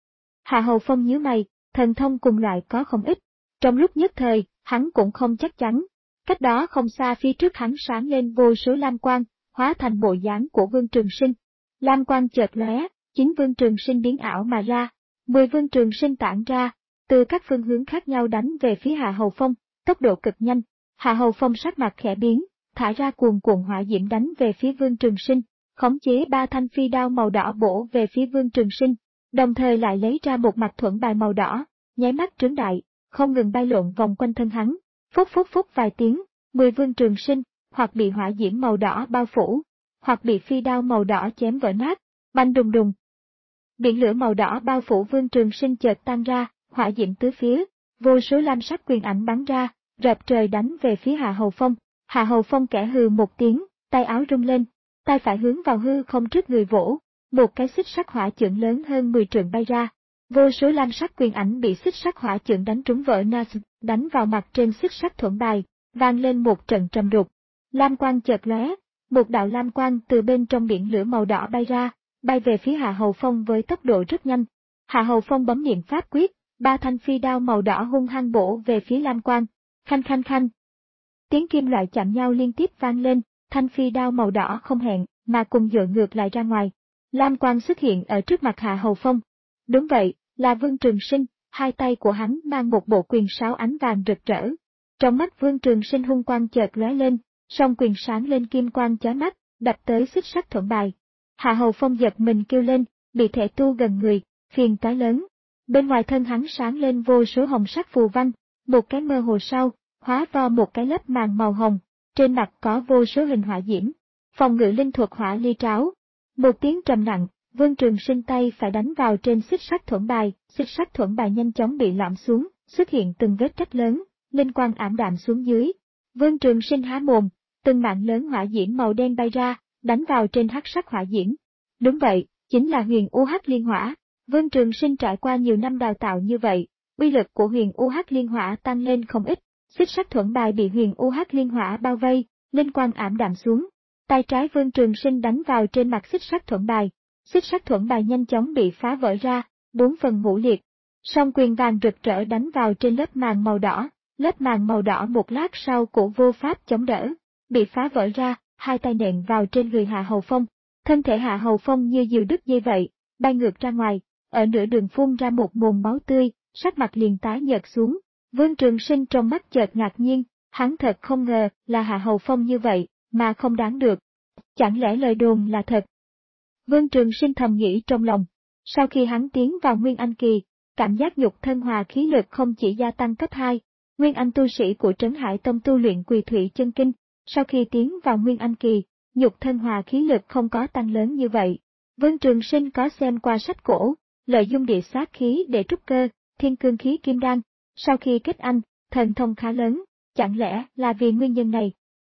Hạ Hầu Phong nhíu mày, thần thông cùng loại có không ít. Trong lúc nhất thời, hắn cũng không chắc chắn. Cách đó không xa phía trước hắn sáng lên vô số lam quang, hóa thành bộ dáng của Vương Trường Sinh. Lam quang chợt lóe, chính Vương Trường Sinh biến ảo mà ra. Mười Vương Trường Sinh tản ra, từ các phương hướng khác nhau đánh về phía Hạ Hầu Phong, tốc độ cực nhanh. Hạ Hầu Phong sắc mặt khẽ biến, thả ra cuồn cuộn hỏa diễm đánh về phía Vương Trường Sinh, khống chế ba thanh phi đao màu đỏ bổ về phía Vương Trường Sinh, đồng thời lại lấy ra một mặt thuẫn bài màu đỏ, nháy mắt trướng đại, không ngừng bay lộn vòng quanh thân hắn. Phúc phúc phúc vài tiếng, mười Vương Trường Sinh hoặc bị hỏa diễm màu đỏ bao phủ, hoặc bị phi đao màu đỏ chém vỡ nát, bành đùng đùng. Biển lửa màu đỏ bao phủ Vương Trường Sinh chợt tan ra, hỏa diễm tứ phía, vô số lam sắc quyền ảnh bắn ra, rợp trời đánh về phía Hạ Hầu Phong. Hạ Hầu Phong kẽ hừ một tiếng, tay áo rung lên, tay phải hướng vào hư không trước người vỗ, một cái xích sắt hỏa chưởng lớn hơn mười trượng bay ra. Vô số lam sắc quyền ảnh bị xích sắt hỏa chưởng đánh trúng vỡ nát, đánh vào mặt trên xích sắt thuẫn bài, vang lên một trận trầm đục. Lam quang chợt lóe, một đạo lam quang từ bên trong biển lửa màu đỏ bay ra, bay về phía Hạ Hầu Phong với tốc độ rất nhanh. Hạ Hầu Phong bấm niệm pháp quyết, ba thanh phi đao màu đỏ hung hăng bổ về phía lam quang. Khanh khanh khanh. Tiếng kim loại chạm nhau liên tiếp vang lên, thanh phi đao màu đỏ không hẹn mà cùng dội ngược lại ra ngoài. Lam quang xuất hiện ở trước mặt Hạ Hầu Phong. Đúng vậy, là Vương Trường Sinh, hai tay của hắn mang một bộ quyền sáo ánh vàng rực rỡ. Trong mắt Vương Trường Sinh hung quang chợt lóe lên, song quyền sáng lên kim quang chói mắt, đập tới xích sắt thuẫn bài. Hạ Hầu Phong giật mình kêu lên, bị thể tu gần người, phiền toái lớn. Bên ngoài thân hắn sáng lên vô số hồng sắc phù văn, một cái mơ hồ sau, hóa vào một cái lớp màng màu hồng, trên mặt có vô số hình hỏa diễm. Phòng ngự linh thuật hỏa ly tráo. Một tiếng trầm nặng, Vương Trường Sinh tay phải đánh vào trên xích sắt thuẫn bài, xích sắt thuẫn bài nhanh chóng bị lõm xuống, xuất hiện từng vết rách lớn, linh quang ảm đạm xuống dưới. Vương Trường Sinh há mồm, từng mạng lớn hỏa diễm màu đen bay ra, đánh vào trên hắc sắc hỏa diễm. Đúng vậy, chính là huyền u hắc liên hỏa. Vương Trường Sinh trải qua nhiều năm đào tạo như vậy, uy lực của huyền u hắc liên hỏa tăng lên không ít. Xích sắt thuẫn bài bị huyền u hắc liên hỏa bao vây, linh quang ảm đạm xuống. Tay trái Vương Trường Sinh đánh vào trên mặt xích sắt thuẫn bài, xích sắt thuẫn bài nhanh chóng bị phá vỡ ra, bốn phần ngũ liệt. Song quyền vàng rực rỡ đánh vào trên lớp màng màu đỏ, lớp màng màu đỏ một lát sau cũng vô pháp chống đỡ, bị phá vỡ ra, hai tay nện vào trên người Hạ Hầu Phong. Thân thể Hạ Hầu Phong như diều đứt dây vậy, bay ngược ra ngoài, ở nửa đường phun ra một nguồn máu tươi, sắc mặt liền tái nhợt xuống. Vương Trường Sinh trong mắt chợt ngạc nhiên, hắn thật không ngờ là Hạ Hầu Phong như vậy, mà không đoán được. Chẳng lẽ lời đồn là thật? Vương Trường Sinh thầm nghĩ trong lòng. Sau khi hắn tiến vào Nguyên Anh Kỳ, cảm giác nhục thân hòa khí lực không chỉ gia tăng cấp hai. Nguyên Anh tu sĩ của Trấn Hải Tông tu luyện Quỳ Thủy Chân Kinh, sau khi tiến vào Nguyên Anh Kỳ, nhục thân hòa khí lực không có tăng lớn như vậy. Vương Trường Sinh có xem qua sách cổ, lợi dụng địa sát khí để trúc cơ, thiên cương khí kim đan. Sau khi kết anh, thần thông khá lớn, chẳng lẽ là vì nguyên nhân này?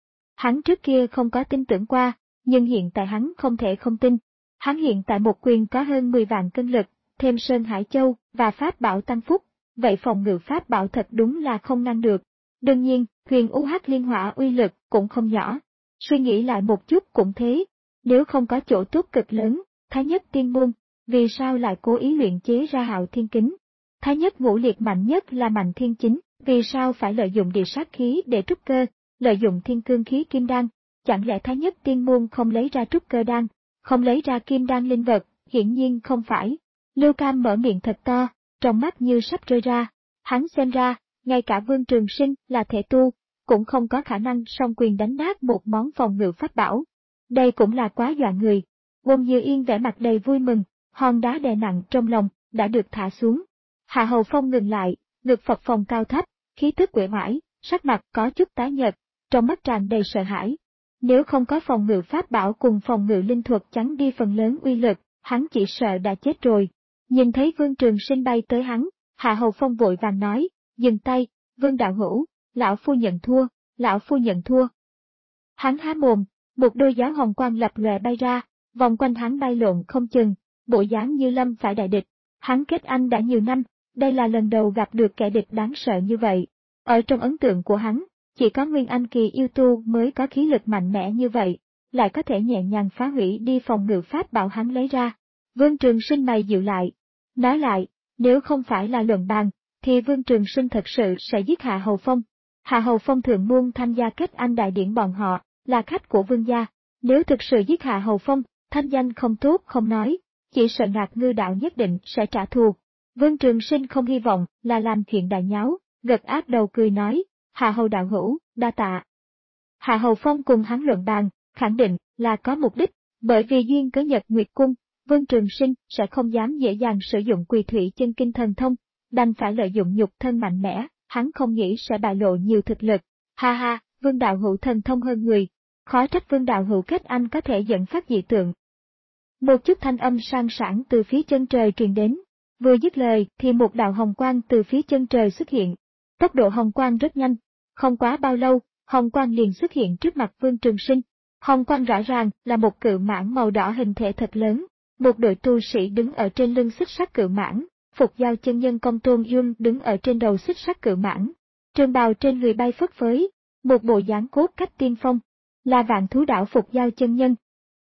Hắn trước kia không có tin tưởng qua, nhưng hiện tại hắn không thể không tin. Hắn hiện tại một quyền có hơn mười vạn cân lực, thêm Sơn Hải Châu và Pháp Bảo tăng phúc, vậy phòng ngự Pháp Bảo thật đúng là không ngăn được. Đương nhiên, huyền u hắc liên hỏa uy lực cũng không nhỏ. Suy nghĩ lại một chút cũng thế, nếu không có chỗ tốt cực lớn, Thái Nhất Tiên Môn, vì sao lại cố ý luyện chế ra Hạo Thiên Kính? Thái Nhất ngũ liệt mạnh nhất là Mạnh Thiên Chính, vì sao phải lợi dụng địa sát khí để trúc cơ, lợi dụng thiên cương khí kim đan? Chẳng lẽ Thái Nhất Tiên Môn không lấy ra trúc cơ đan, không lấy ra kim đan linh vật? Hiển nhiên không phải. Lưu Cam mở miệng thật to, trong mắt như sắp rơi ra. Hắn xem ra, ngay cả Vương Trường Sinh là thể tu, cũng không có khả năng song quyền đánh nát một món phòng ngự pháp bảo. Đây cũng là quá dọa người. Bôn Như Yên vẻ mặt đầy vui mừng, hòn đá đè nặng trong lòng đã được thả xuống. Hạ Hầu Phong ngừng lại, ngực phập phồng cao thấp, khí tức uể oải, sắc mặt có chút tái nhợt, trong mắt tràn đầy sợ hãi. Nếu không có phòng ngự pháp bảo cùng phòng ngự linh thuật chắn đi phần lớn uy lực, hắn chỉ sợ đã chết rồi. Nhìn thấy Vương Trường Sinh bay tới hắn, Hạ Hầu Phong vội vàng nói, dừng tay, Vương đạo hữu, lão phu nhận thua, lão phu nhận thua. Hắn há mồm, một đôi giáo hồng quang lập lòe bay ra, vòng quanh hắn bay lộn không chừng, bộ dáng như lâm phải đại địch. Hắn kết anh đã nhiều năm, đây là lần đầu gặp được kẻ địch đáng sợ như vậy. Ở trong ấn tượng của hắn, chỉ có Nguyên Anh kỳ yêu tu mới có khí lực mạnh mẽ như vậy, lại có thể nhẹ nhàng phá hủy đi phòng ngự pháp bảo hắn lấy ra. Vương Trường Sinh mày dịu lại, nói lại, nếu không phải là luận bàn, thì Vương Trường Sinh thật sự sẽ giết Hạ Hầu Phong. Hạ Hầu Phong thượng muôn tham gia kết anh đại điển bọn họ, là khách của Vương gia. Nếu thực sự giết Hạ Hầu Phong, thanh danh không tốt không nói, chỉ sợ Ngạc Ngư đạo nhất định sẽ trả thù. Vương Trường Sinh không hy vọng là làm chuyện đại nháo, gật áp đầu cười nói, Hạ Hầu đạo hữu, đa tạ. Hạ Hầu Phong cùng hắn luận bàn, khẳng định là có mục đích, bởi vì duyên cớ Nhật Nguyệt Cung, Vương Trường Sinh sẽ không dám dễ dàng sử dụng Quỳ Thủy Chân Kinh thần thông, đành phải lợi dụng nhục thân mạnh mẽ, hắn không nghĩ sẽ bại lộ nhiều thực lực. Ha ha, Vương đạo hữu thần thông hơn người, khó trách Vương đạo hữu kết anh có thể dẫn phát dị tượng. Một chút thanh âm sang sảng từ phía chân trời truyền đến, vừa dứt lời thì một đạo hồng quang từ phía chân trời xuất hiện. Tốc độ hồng quang rất nhanh, không quá bao lâu, hồng quang liền xuất hiện trước mặt Vương Trường Sinh. Hồng quang rõ ràng là một cự mãng màu đỏ hình thể thật lớn, một đội tu sĩ đứng ở trên lưng xích sắt cự mãng, Phục Giao chân nhân Công Tôn Dương đứng ở trên đầu xích sắt cự mãng. Trường bào trên người bay phất phới, một bộ dáng cốt cách tiên phong, là Vạn Thú Đảo Phục Giao chân nhân.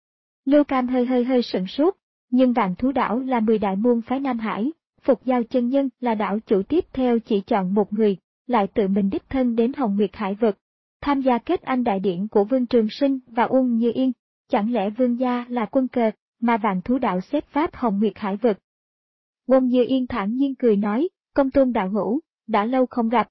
Lưu Cam hơi hơi hơi sửng sốt, nhưng Vạn Thú Đảo là mười đại môn phái Nam Hải, Phục Giao chân nhân là đảo chủ tiếp theo chỉ chọn một người, lại tự mình đích thân đến Hồng Nguyệt Hải vực, tham gia kết anh đại điển của Vương Trường Sinh và Uông Như Yên, chẳng lẽ Vương gia là quân cờ, mà Vạn Thú Đảo xếp pháp Hồng Nguyệt Hải vực. Uông Như Yên thản nhiên cười nói, Công Tôn đạo hữu, đã lâu không gặp.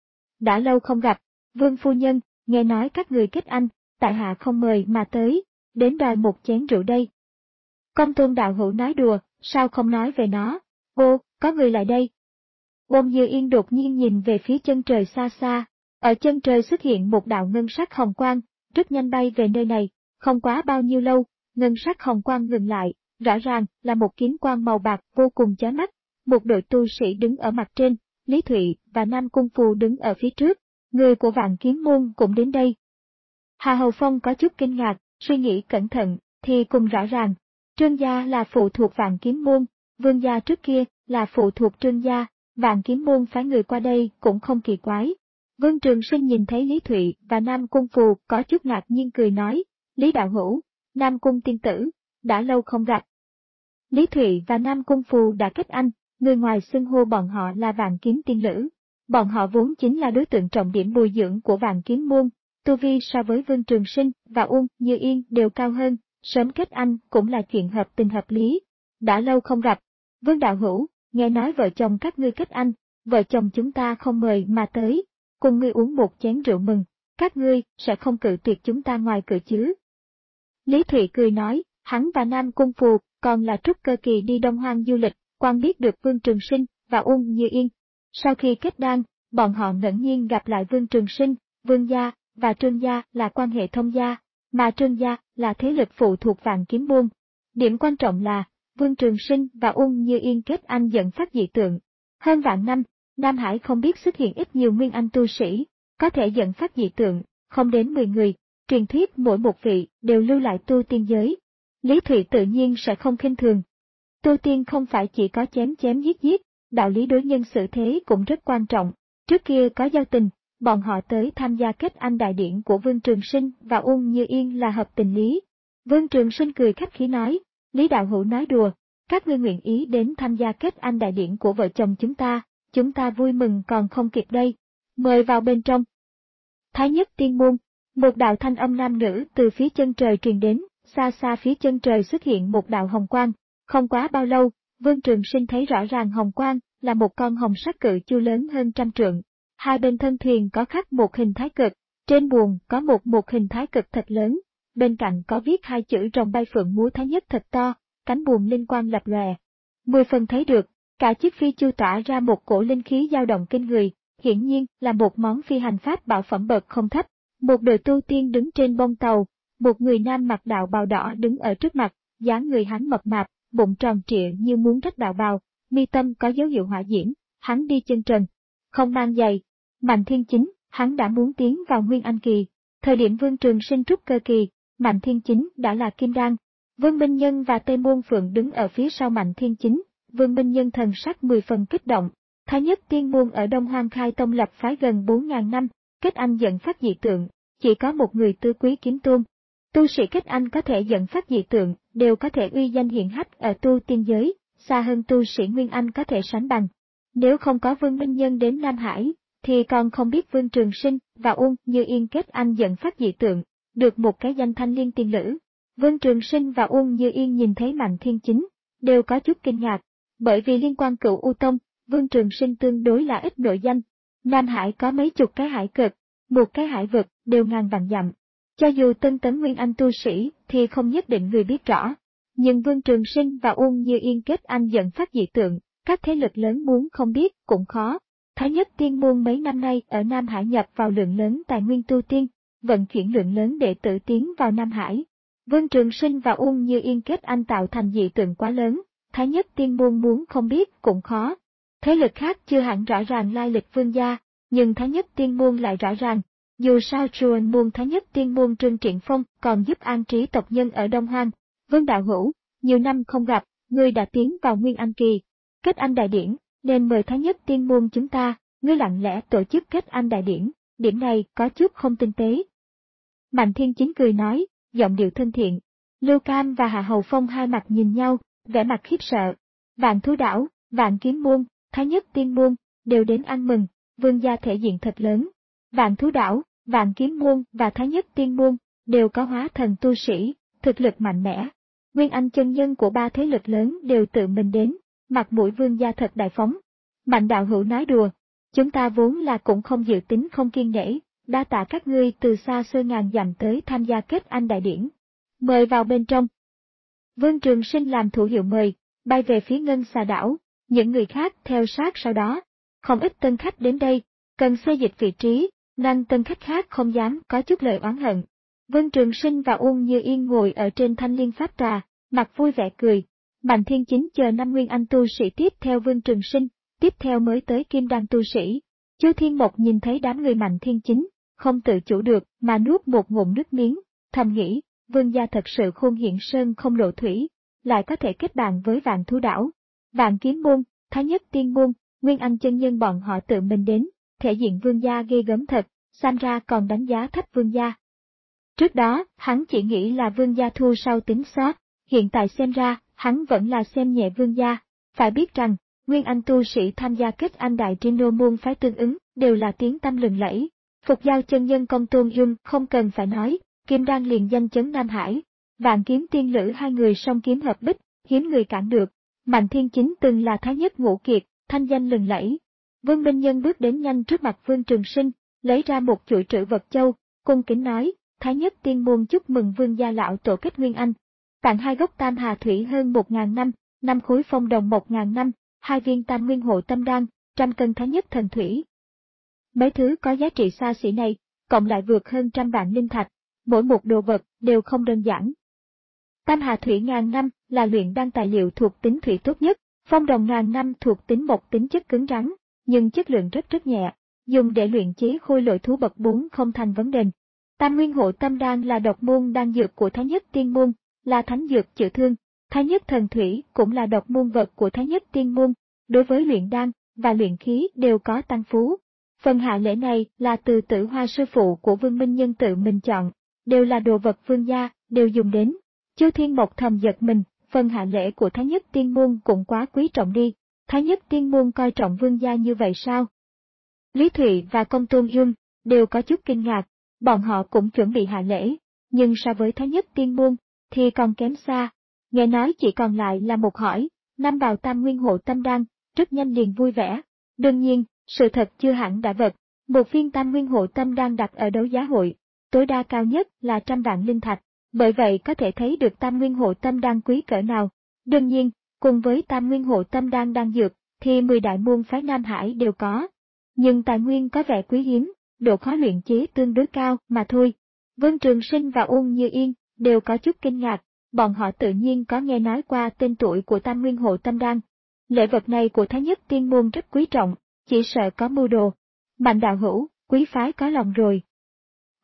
Đã lâu không gặp, Vương phu nhân, nghe nói các người kết anh, tại hạ không mời mà tới, đến đòi một chén rượu đây. Công Tôn đạo hữu nói đùa, sao không nói về nó? Ô, có người lại đây. Uông Như Yên đột nhiên nhìn về phía chân trời xa xa, ở chân trời xuất hiện một đạo ngân sắc hồng quang, rất nhanh bay về nơi này, không quá bao nhiêu lâu, ngân sắc hồng quang ngừng lại, rõ ràng là một kiếm quang màu bạc vô cùng chói mắt. Một đội tu sĩ đứng ở mặt trên, Lý Thụy và Nam Cung Phù đứng ở phía trước, người của Vạn Kiếm môn cũng đến đây. Hạ Hầu Phong có chút kinh ngạc, suy nghĩ cẩn thận, thì cùng rõ ràng, Trương gia là phụ thuộc Vạn Kiếm môn, Vương gia trước kia là phụ thuộc Trương gia, Vạn Kiếm môn phái người qua đây cũng không kỳ quái. Vương Trường Sinh nhìn thấy Lý Thụy và Nam Cung Phù có chút ngạc nhiên cười nói, Lý đạo hữu, Nam Cung tiên tử, đã lâu không gặp. Lý Thụy và Nam Cung Phù đã kết anh, người ngoài xưng hô bọn họ là Vạn Kiếm tiên lữ. Bọn họ vốn chính là đối tượng trọng điểm bồi dưỡng của Vạn Kiếm môn, tu vi so với Vương Trường Sinh và Uông Như Yên đều cao hơn, sớm kết anh cũng là chuyện hợp tình hợp lý. Đã lâu không gặp, Vương đạo hữu, nghe nói vợ chồng các ngươi kết anh, vợ chồng chúng ta không mời mà tới, cùng ngươi uống một chén rượu mừng, các ngươi sẽ không cự tuyệt chúng ta ngoài cửa chứ. Lý Thụy cười nói, hắn và Nam Cung Phù còn là trúc cơ kỳ đi Đông Hoang du lịch, quan biết được Vương Trường Sinh và Uông Như Yên. Sau khi kết đan, bọn họ ngẫu nhiên gặp lại Vương Trường Sinh, Vương gia và Trương gia là quan hệ thông gia, mà Trương gia là thế lực phụ thuộc Vạn Kiếm môn. Điểm quan trọng là, Vương Trường Sinh và Uông Như Yên kết anh dẫn phát dị tượng. Hơn vạn năm, Nam Hải không biết xuất hiện ít nhiều nguyên anh tu sĩ, có thể dẫn phát dị tượng, không đến mười người, truyền thuyết mỗi một vị đều lưu lại tu tiên giới. Lý Thụy tự nhiên sẽ không khinh thường. Tu tiên không phải chỉ có chém chém giết giết, đạo lý đối nhân xử thế cũng rất quan trọng. Trước kia có giao tình, bọn họ tới tham gia kết anh đại điển của Vương Trường Sinh và Uông Như Yên là hợp tình lý. Vương Trường Sinh cười khách khí nói, Lý đạo hữu nói đùa, các ngươi nguyện ý đến tham gia kết anh đại điển của vợ chồng chúng ta, chúng ta vui mừng còn không kịp đây. Mời vào bên trong. Thái Nhất Tiên môn, một đạo thanh âm nam nữ từ phía chân trời truyền đến, xa xa phía chân trời xuất hiện một đạo hồng quang. Không quá bao lâu, Vương Trường Sinh thấy rõ ràng hồng quang là một con hồng sắc cự chu lớn hơn trăm trượng. Hai bên thân thuyền có khắc một hình thái cực, trên buồng có một một hình thái cực thật lớn, bên cạnh có viết hai chữ rồng bay phượng múa Thái Nhất thật to, cánh buồm linh quang lập lòe. Mười phần thấy được, cả chiếc phi chu tỏa ra một cổ linh khí dao động kinh người, hiển nhiên là một món phi hành pháp bảo phẩm bậc không thấp. Một đội tu tiên đứng trên bông tàu, một người nam mặc đạo bào đỏ đứng ở trước mặt, dáng người hắn mập mạp, bụng tròn trịa như muốn rách đạo bào, mi tâm có dấu hiệu hỏa diễm, hắn đi chân trần, không mang giày. Mạnh Thiên Chính, hắn đã muốn tiến vào Nguyên Anh kỳ, Thời điểm Vương Trường Sinh trúc cơ kỳ, Mạnh Thiên Chính đã là kim đan. Vương Minh Nhân và Tây Môn Phượng đứng ở phía sau Mạnh Thiên Chính, Vương Minh Nhân thần sắc mười phần kích động. Thái Nhất Tiên Môn ở Đông Hoang khai tông lập phái gần bốn ngàn năm, kết anh dẫn phát dị tượng, chỉ có một người Tứ Quý Kiếm Tôn. Tu sĩ kết anh có thể dẫn phát dị tượng, đều có thể uy danh hiển hách ở tu tiên giới, xa hơn tu sĩ Nguyên Anh có thể sánh bằng. Nếu không có Vương Minh Nhân đến Nam Hải, thì còn không biết Vương Trường Sinh và Uông Như Yên kết anh dẫn phát dị tượng, được một cái danh thanh liên tiên lữ. Vương Trường Sinh và Uông Như Yên nhìn thấy Mạnh Thiên Chính, đều có chút kinh ngạc, bởi vì liên quan Cửu U Tông, Vương Trường Sinh tương đối là ít nội danh. Nam Hải có mấy chục cái hải cực, một cái hải vực đều ngàn vạn dặm. Cho dù tân tấn Nguyên Anh tu sĩ thì không nhất định người biết rõ. Nhưng Vương Trường Sinh và Uông Như Yên kết anh dẫn phát dị tượng, các thế lực lớn muốn không biết cũng khó. Thái Nhất Tiên Môn mấy năm nay ở Nam Hải nhập vào lượng lớn tài nguyên tu tiên, vận chuyển lượng lớn đệ tử tiến vào Nam Hải. Vương Trường Sinh và Uông Như Yên kết anh tạo thành dị tượng quá lớn, Thái Nhất Tiên Môn muốn không biết cũng khó. Thế lực khác chưa hẳn rõ ràng lai lịch Vương gia, nhưng Thái Nhất Tiên Môn lại rõ ràng. Dù sao Truan Môn Thái Nhất Tiên Môn Trương Triện Phong còn giúp an trí tộc nhân ở Đông Hoang. Vương đạo hữu, nhiều năm không gặp, ngươi đã tiến vào Nguyên Anh kỳ. Kết anh đại điển, nên mời Thái Nhất Tiên Môn chúng ta, ngươi lặng lẽ tổ chức kết anh đại điển, điểm này có chút không tinh tế. Mạnh Thiên Chính cười nói, giọng điệu thân thiện. Lưu Cam và Hạ Hầu Phong hai mặt nhìn nhau, vẻ mặt khiếp sợ. Vạn Thú Đảo, Vạn Kiếm Môn, Thái Nhất Tiên Môn, đều đến ăn mừng, Vương gia thể diện thật lớn. Vạn Thú Đảo, Vạn Kiếm Môn và Thái Nhất Tiên Môn, đều có hóa thần tu sĩ, thực lực mạnh mẽ. Nguyên Anh chân nhân của ba thế lực lớn đều tự mình đến, mặt mũi Vương gia thật đại phóng. Mạnh đạo hữu nói đùa, chúng ta vốn là cũng không dự tính không kiên nể, đa tạ các ngươi từ xa xôi ngàn dặm tới tham gia kết anh đại điển. Mời vào bên trong. Vương Trường Sinh làm thủ hiệu mời, bay về phía Ngân Xà Đảo, những người khác theo sát sau đó. Không ít tân khách đến đây, cần xê dịch vị trí, nên tân khách khác không dám có chút lời oán hận. Vương Trường Sinh và Uông Như Yên ngồi ở trên thanh liên pháp trà, mặt vui vẻ cười. Mạnh Thiên Chính chờ năm Nguyên Anh tu sĩ tiếp theo Vương Trường Sinh, tiếp theo mới tới Kim Đan tu sĩ. Chu Thiên Mộc nhìn thấy đám người Mạnh Thiên Chính, không tự chủ được mà nuốt một ngụm nước miếng, thầm nghĩ, Vương gia thật sự khôn hiện sơn không lộ thủy, lại có thể kết bạn với Vạn Thú Đảo, Vạn Kiếm Môn, Thái Nhất Tiên Môn, Nguyên Anh chân nhân bọn họ tự mình đến, thể diện Vương gia ghê gớm thật, xem ra còn đánh giá thấp Vương gia. Trước đó, hắn chỉ nghĩ là Vương gia thu sau tính sót, hiện tại xem ra, hắn vẫn là xem nhẹ Vương gia. Phải biết rằng, Nguyên Anh tu sĩ tham gia kết anh đại Trino môn phái tương ứng, đều là tiếng tăm lừng lẫy. Phục giao chân nhân Công Tôn Dung không cần phải nói, Kim Đan liền danh chấn Nam Hải. Vạn Kiếm Tiên Lữ hai người song kiếm hợp bích, hiếm người cản được. Mạnh Thiên Chính từng là thái nhất ngũ kiệt, thanh danh lừng lẫy. Vương Minh Nhân bước đến nhanh trước mặt Vương Trường Sinh, lấy ra một chuỗi trữ vật châu, cung kính nói, Thái Nhất Tiên Môn chúc mừng Vương gia lão tổ kết Nguyên Anh. Tặng hai gốc Tam Hà Thủy hơn một ngàn năm, năm khối phong đồng một ngàn năm, hai viên Tam Nguyên Hộ Tâm Đan, trăm cân Thái Nhất Thần Thủy. Mấy thứ có giá trị xa xỉ này, cộng lại vượt hơn trăm vạn linh thạch, mỗi một đồ vật đều không đơn giản. Tam Hà Thủy ngàn năm là luyện đan tài liệu thuộc tính thủy tốt nhất, phong đồng ngàn năm thuộc tính một tính chất cứng rắn, nhưng chất lượng rất rất nhẹ, dùng để luyện chế khôi lỗi thú bậc bốn không thành vấn đề. Tam Nguyên Hộ Tâm Đan là độc môn đan dược của Thái Nhất Tiên Môn, là thánh dược chữa thương. Thái Nhất Thần Thủy cũng là độc môn vật của Thái Nhất Tiên Môn, đối với luyện đan và luyện khí đều có tăng phú. Phần hạ lễ này là từ Tử Hoa sư phụ của Vương Minh Nhân tự mình chọn, đều là đồ vật Vương gia, đều dùng đến. Chu Thiên Mộc thầm giật mình, phần hạ lễ của Thái Nhất Tiên Môn cũng quá quý trọng đi, Thái Nhất Tiên Môn coi trọng Vương gia như vậy sao? Lý Thụy và Công Tôn Dung đều có chút kinh ngạc, bọn họ cũng chuẩn bị hạ lễ, nhưng so với Thái Nhất Tiên Môn thì còn kém xa. Nghe nói chỉ còn lại là một hỏi, năm bào Tam Nguyên Hộ Tâm Đan, rất nhanh liền vui vẻ. Đương nhiên, sự thật chưa hẳn đã vật, một viên Tam Nguyên Hộ Tâm Đan đặt ở đấu giá hội, tối đa cao nhất là trăm vạn linh thạch, bởi vậy có thể thấy được Tam Nguyên Hộ Tâm Đan quý cỡ nào. Đương nhiên, cùng với Tam Nguyên Hộ Tâm Đan đan dược, thì mười đại môn phái Nam Hải đều có. Nhưng tài nguyên có vẻ quý hiếm, độ khó luyện chế tương đối cao mà thôi. Vương Trường Sinh và Uông Như Yên đều có chút kinh ngạc. Bọn họ tự nhiên có nghe nói qua tên tuổi của Tam Nguyên Hộ Tâm Đan. Lễ vật này của Thái Nhất Tiên Môn rất quý trọng, chỉ sợ có mưu đồ. Mạnh đạo hữu, quý phái có lòng rồi.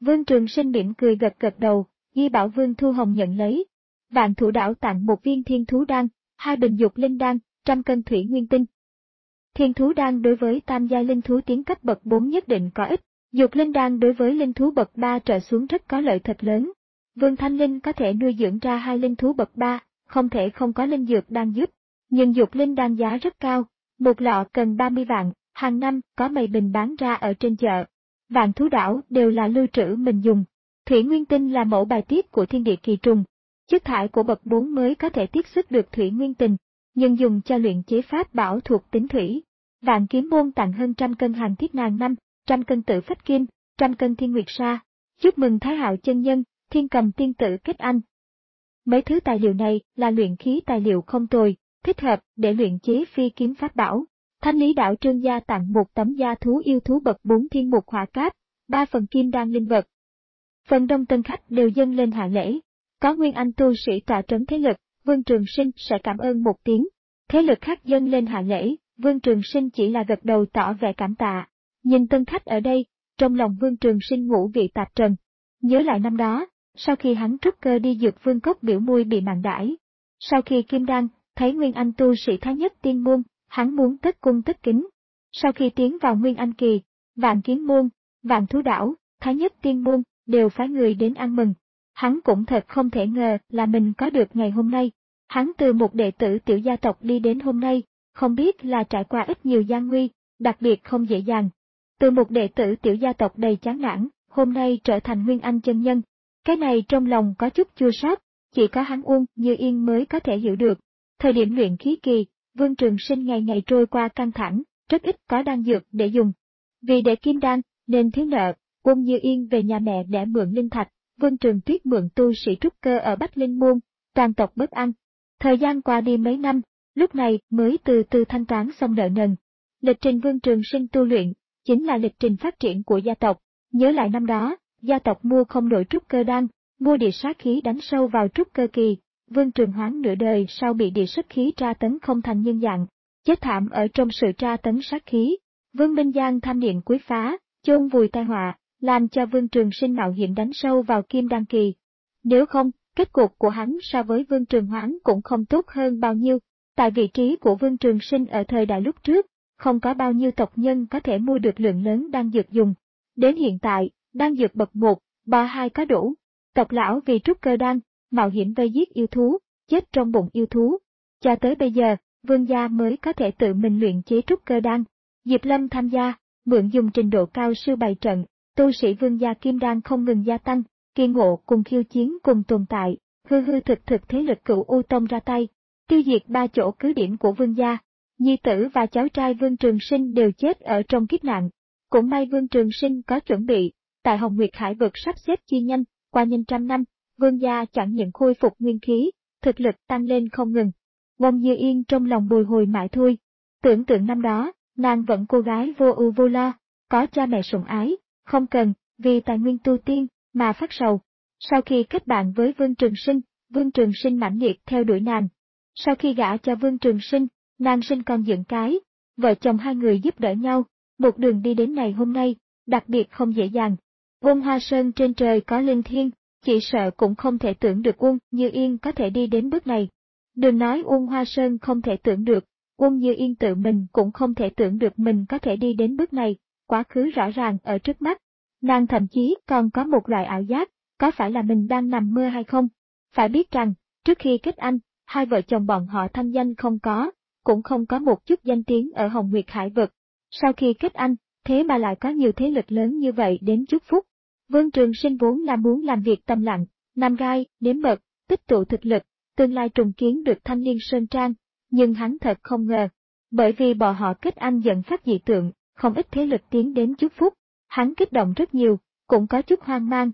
Vương Trường Sinh mỉm cười gật gật đầu, ghi bảo Vương Thu Hồng nhận lấy. Vạn Thụ Đảo tặng một viên thiên thú đan, hai bình dục linh đan, trăm cân thủy nguyên tinh. Thiên thú đan đối với tam giai linh thú tiến cấp bậc bốn nhất định có ích, dục linh đan đối với linh thú bậc ba trở xuống rất có lợi thật lớn. Vương Thanh Linh có thể nuôi dưỡng ra hai linh thú bậc ba, không thể không có linh dược đan giúp, nhưng dục linh đan giá rất cao, một lọ cần ba mươi vạn, hàng năm có mấy bình bán ra ở trên chợ. Vạn Thú Đảo đều là lưu trữ mình dùng. Thủy nguyên tinh là mẫu bài tiết của thiên địa kỳ trùng. Chất thải của bậc bốn mới có thể tiết xuất được thủy nguyên tinh, nhưng dùng cho luyện chế pháp bảo thuộc tính thủy. Vạn Kiếm Môn tặng hơn trăm cân hàng thiết ngàn năm, trăm cân tử phách kim, trăm cân thiên nguyệt sa. Chúc mừng Thái Hạo chân nhân, Thiên Cầm tiên tử kết anh. Mấy thứ tài liệu này là luyện khí tài liệu không tồi, thích hợp để luyện chế phi kiếm pháp bảo. Thanh Lý Đảo Trương gia tặng một tấm da thú yêu thú bậc bốn thiên mục hỏa cáp, ba phần kim đan linh vật. Phần đông tân khách đều dâng lên hạ lễ. Có nguyên anh tu sĩ tọa trấn thế lực, Vương Trường Sinh sẽ cảm ơn một tiếng. Thế lực khác dâng lên hạ lễ, Vương Trường Sinh chỉ là gật đầu tỏ vẻ cảm tạ. Nhìn tân khách ở đây, trong lòng Vương Trường Sinh ngũ vị tạp trần. Nhớ lại năm đó, sau khi hắn trúc cơ đi Dược Vương Cốc biểu môi bị mạn đãi. Sau khi kim đan, thấy nguyên anh tu sĩ Thái Nhất Tiên Môn, hắn muốn tất cung tất kính. Sau khi tiến vào Nguyên Anh Kỳ, Vạn Kiếm Môn, Vạn Thú Đảo, Thái Nhất Tiên Môn đều phái người đến ăn mừng. Hắn cũng thật không thể ngờ là mình có được ngày hôm nay. Hắn từ một đệ tử tiểu gia tộc đi đến hôm nay, không biết là trải qua ít nhiều gian nguy, đặc biệt không dễ dàng. Từ một đệ tử tiểu gia tộc đầy chán nản, hôm nay trở thành Nguyên Anh chân nhân. Cái này trong lòng có chút chua xót, chỉ có hắn Uông Như Yên mới có thể hiểu được. Thời điểm luyện khí kỳ, Vương Trường Sinh ngày ngày trôi qua căng thẳng, rất ít có đan dược để dùng. Vì để kim đan, nên thiếu nợ, Uông Như Yên về nhà mẹ để mượn linh thạch, Vương Trường Tuyết mượn tu sĩ trúc cơ ở Bách Linh Môn, toàn tộc bất an. Thời gian qua đi mấy năm, lúc này mới từ từ thanh toán xong nợ nần. Lịch trình Vương Trường Sinh tu luyện, chính là lịch trình phát triển của gia tộc. Nhớ lại năm đó, gia tộc mua không nổi trúc cơ đan, mua địa sát khí đánh sâu vào trúc cơ kỳ. Vương Trường Hoán nửa đời sau bị địa sát khí tra tấn không thành nhân dạng, chết thảm ở trong sự tra tấn sát khí. Vương Minh Giang tham niệm quấy phá, chôn vùi tai họa, làm cho Vương Trường Sinh mạo hiểm đánh sâu vào kim đan kỳ. Nếu không, kết cục của hắn so với Vương Trường Hoán cũng không tốt hơn bao nhiêu. Tại vị trí của Vương Trường Sinh ở thời đại lúc trước, không có bao nhiêu tộc nhân có thể mua được lượng lớn đan dược dùng. Đến hiện tại, đan dược bậc một, ba hai có đủ. Tộc lão vì trúc cơ đan, mạo hiểm vây giết yêu thú, chết trong bụng yêu thú. Cho tới bây giờ, Vương gia mới có thể tự mình luyện chế trúc cơ đan. Diệp Lâm tham gia, mượn dùng trình độ cao siêu bày trận, tu sĩ Vương gia kim đan không ngừng gia tăng, kỳ ngộ cùng khiêu chiến cùng tồn tại, hư hư thực thực thế lực Cửu U Tông ra tay, tiêu diệt ba chỗ cứ điểm của Vương gia. Nhi tử và cháu trai Vương Trường Sinh đều chết ở trong kiếp nạn. Cũng may Vương Trường Sinh có chuẩn bị, tại Hồng Nguyệt Hải vực sắp xếp chi nhanh, qua nhanh trăm năm, Vương gia chẳng những khôi phục nguyên khí, thực lực tăng lên không ngừng. Uông Như Yên trong lòng bồi hồi mãi thôi. Tưởng tượng năm đó, nàng vẫn cô gái vô ưu vô lo, có cha mẹ sủng ái, không cần, vì tài nguyên tu tiên, mà phát sầu. Sau khi kết bạn với Vương Trường Sinh, Vương Trường Sinh mãnh liệt theo đuổi nàng. Sau khi gả cho Vương Trường Sinh, nàng sinh con dưỡng cái, vợ chồng hai người giúp đỡ nhau, một đường đi đến ngày hôm nay, đặc biệt không dễ dàng. Uông Hoa Sơn trên trời có linh thiên, chỉ sợ cũng không thể tưởng được Uông Như Yên có thể đi đến bước này. Đừng nói Uông Hoa Sơn không thể tưởng được, Uông Như Yên tự mình cũng không thể tưởng được mình có thể đi đến bước này, quá khứ rõ ràng ở trước mắt. Nàng thậm chí còn có một loại ảo giác, có phải là mình đang nằm mơ hay không? Phải biết rằng, trước khi kết anh, hai vợ chồng bọn họ thanh danh không có, cũng không có một chút danh tiếng ở Hồng Nguyệt Hải vực. Sau khi kết anh, thế mà lại có nhiều thế lực lớn như vậy đến chúc phúc. Vương Trường Sinh vốn là muốn làm việc tầm lặng, nằm gai, nếm mật, tích tụ thực lực, tương lai trùng kiến được Thanh Liên Sơn Trang, nhưng hắn thật không ngờ, bởi vì bọn họ kết anh dẫn phát dị tượng, không ít thế lực tiến đến chúc phúc, hắn kích động rất nhiều, cũng có chút hoang mang.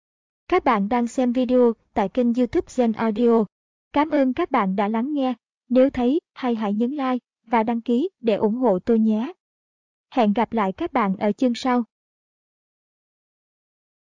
Các bạn đang xem video tại kênh YouTube Gen Audio. Cảm ơn các bạn đã lắng nghe, nếu thấy hay hãy nhấn like và đăng ký để ủng hộ tôi nhé. Hẹn gặp lại các bạn ở chương sau.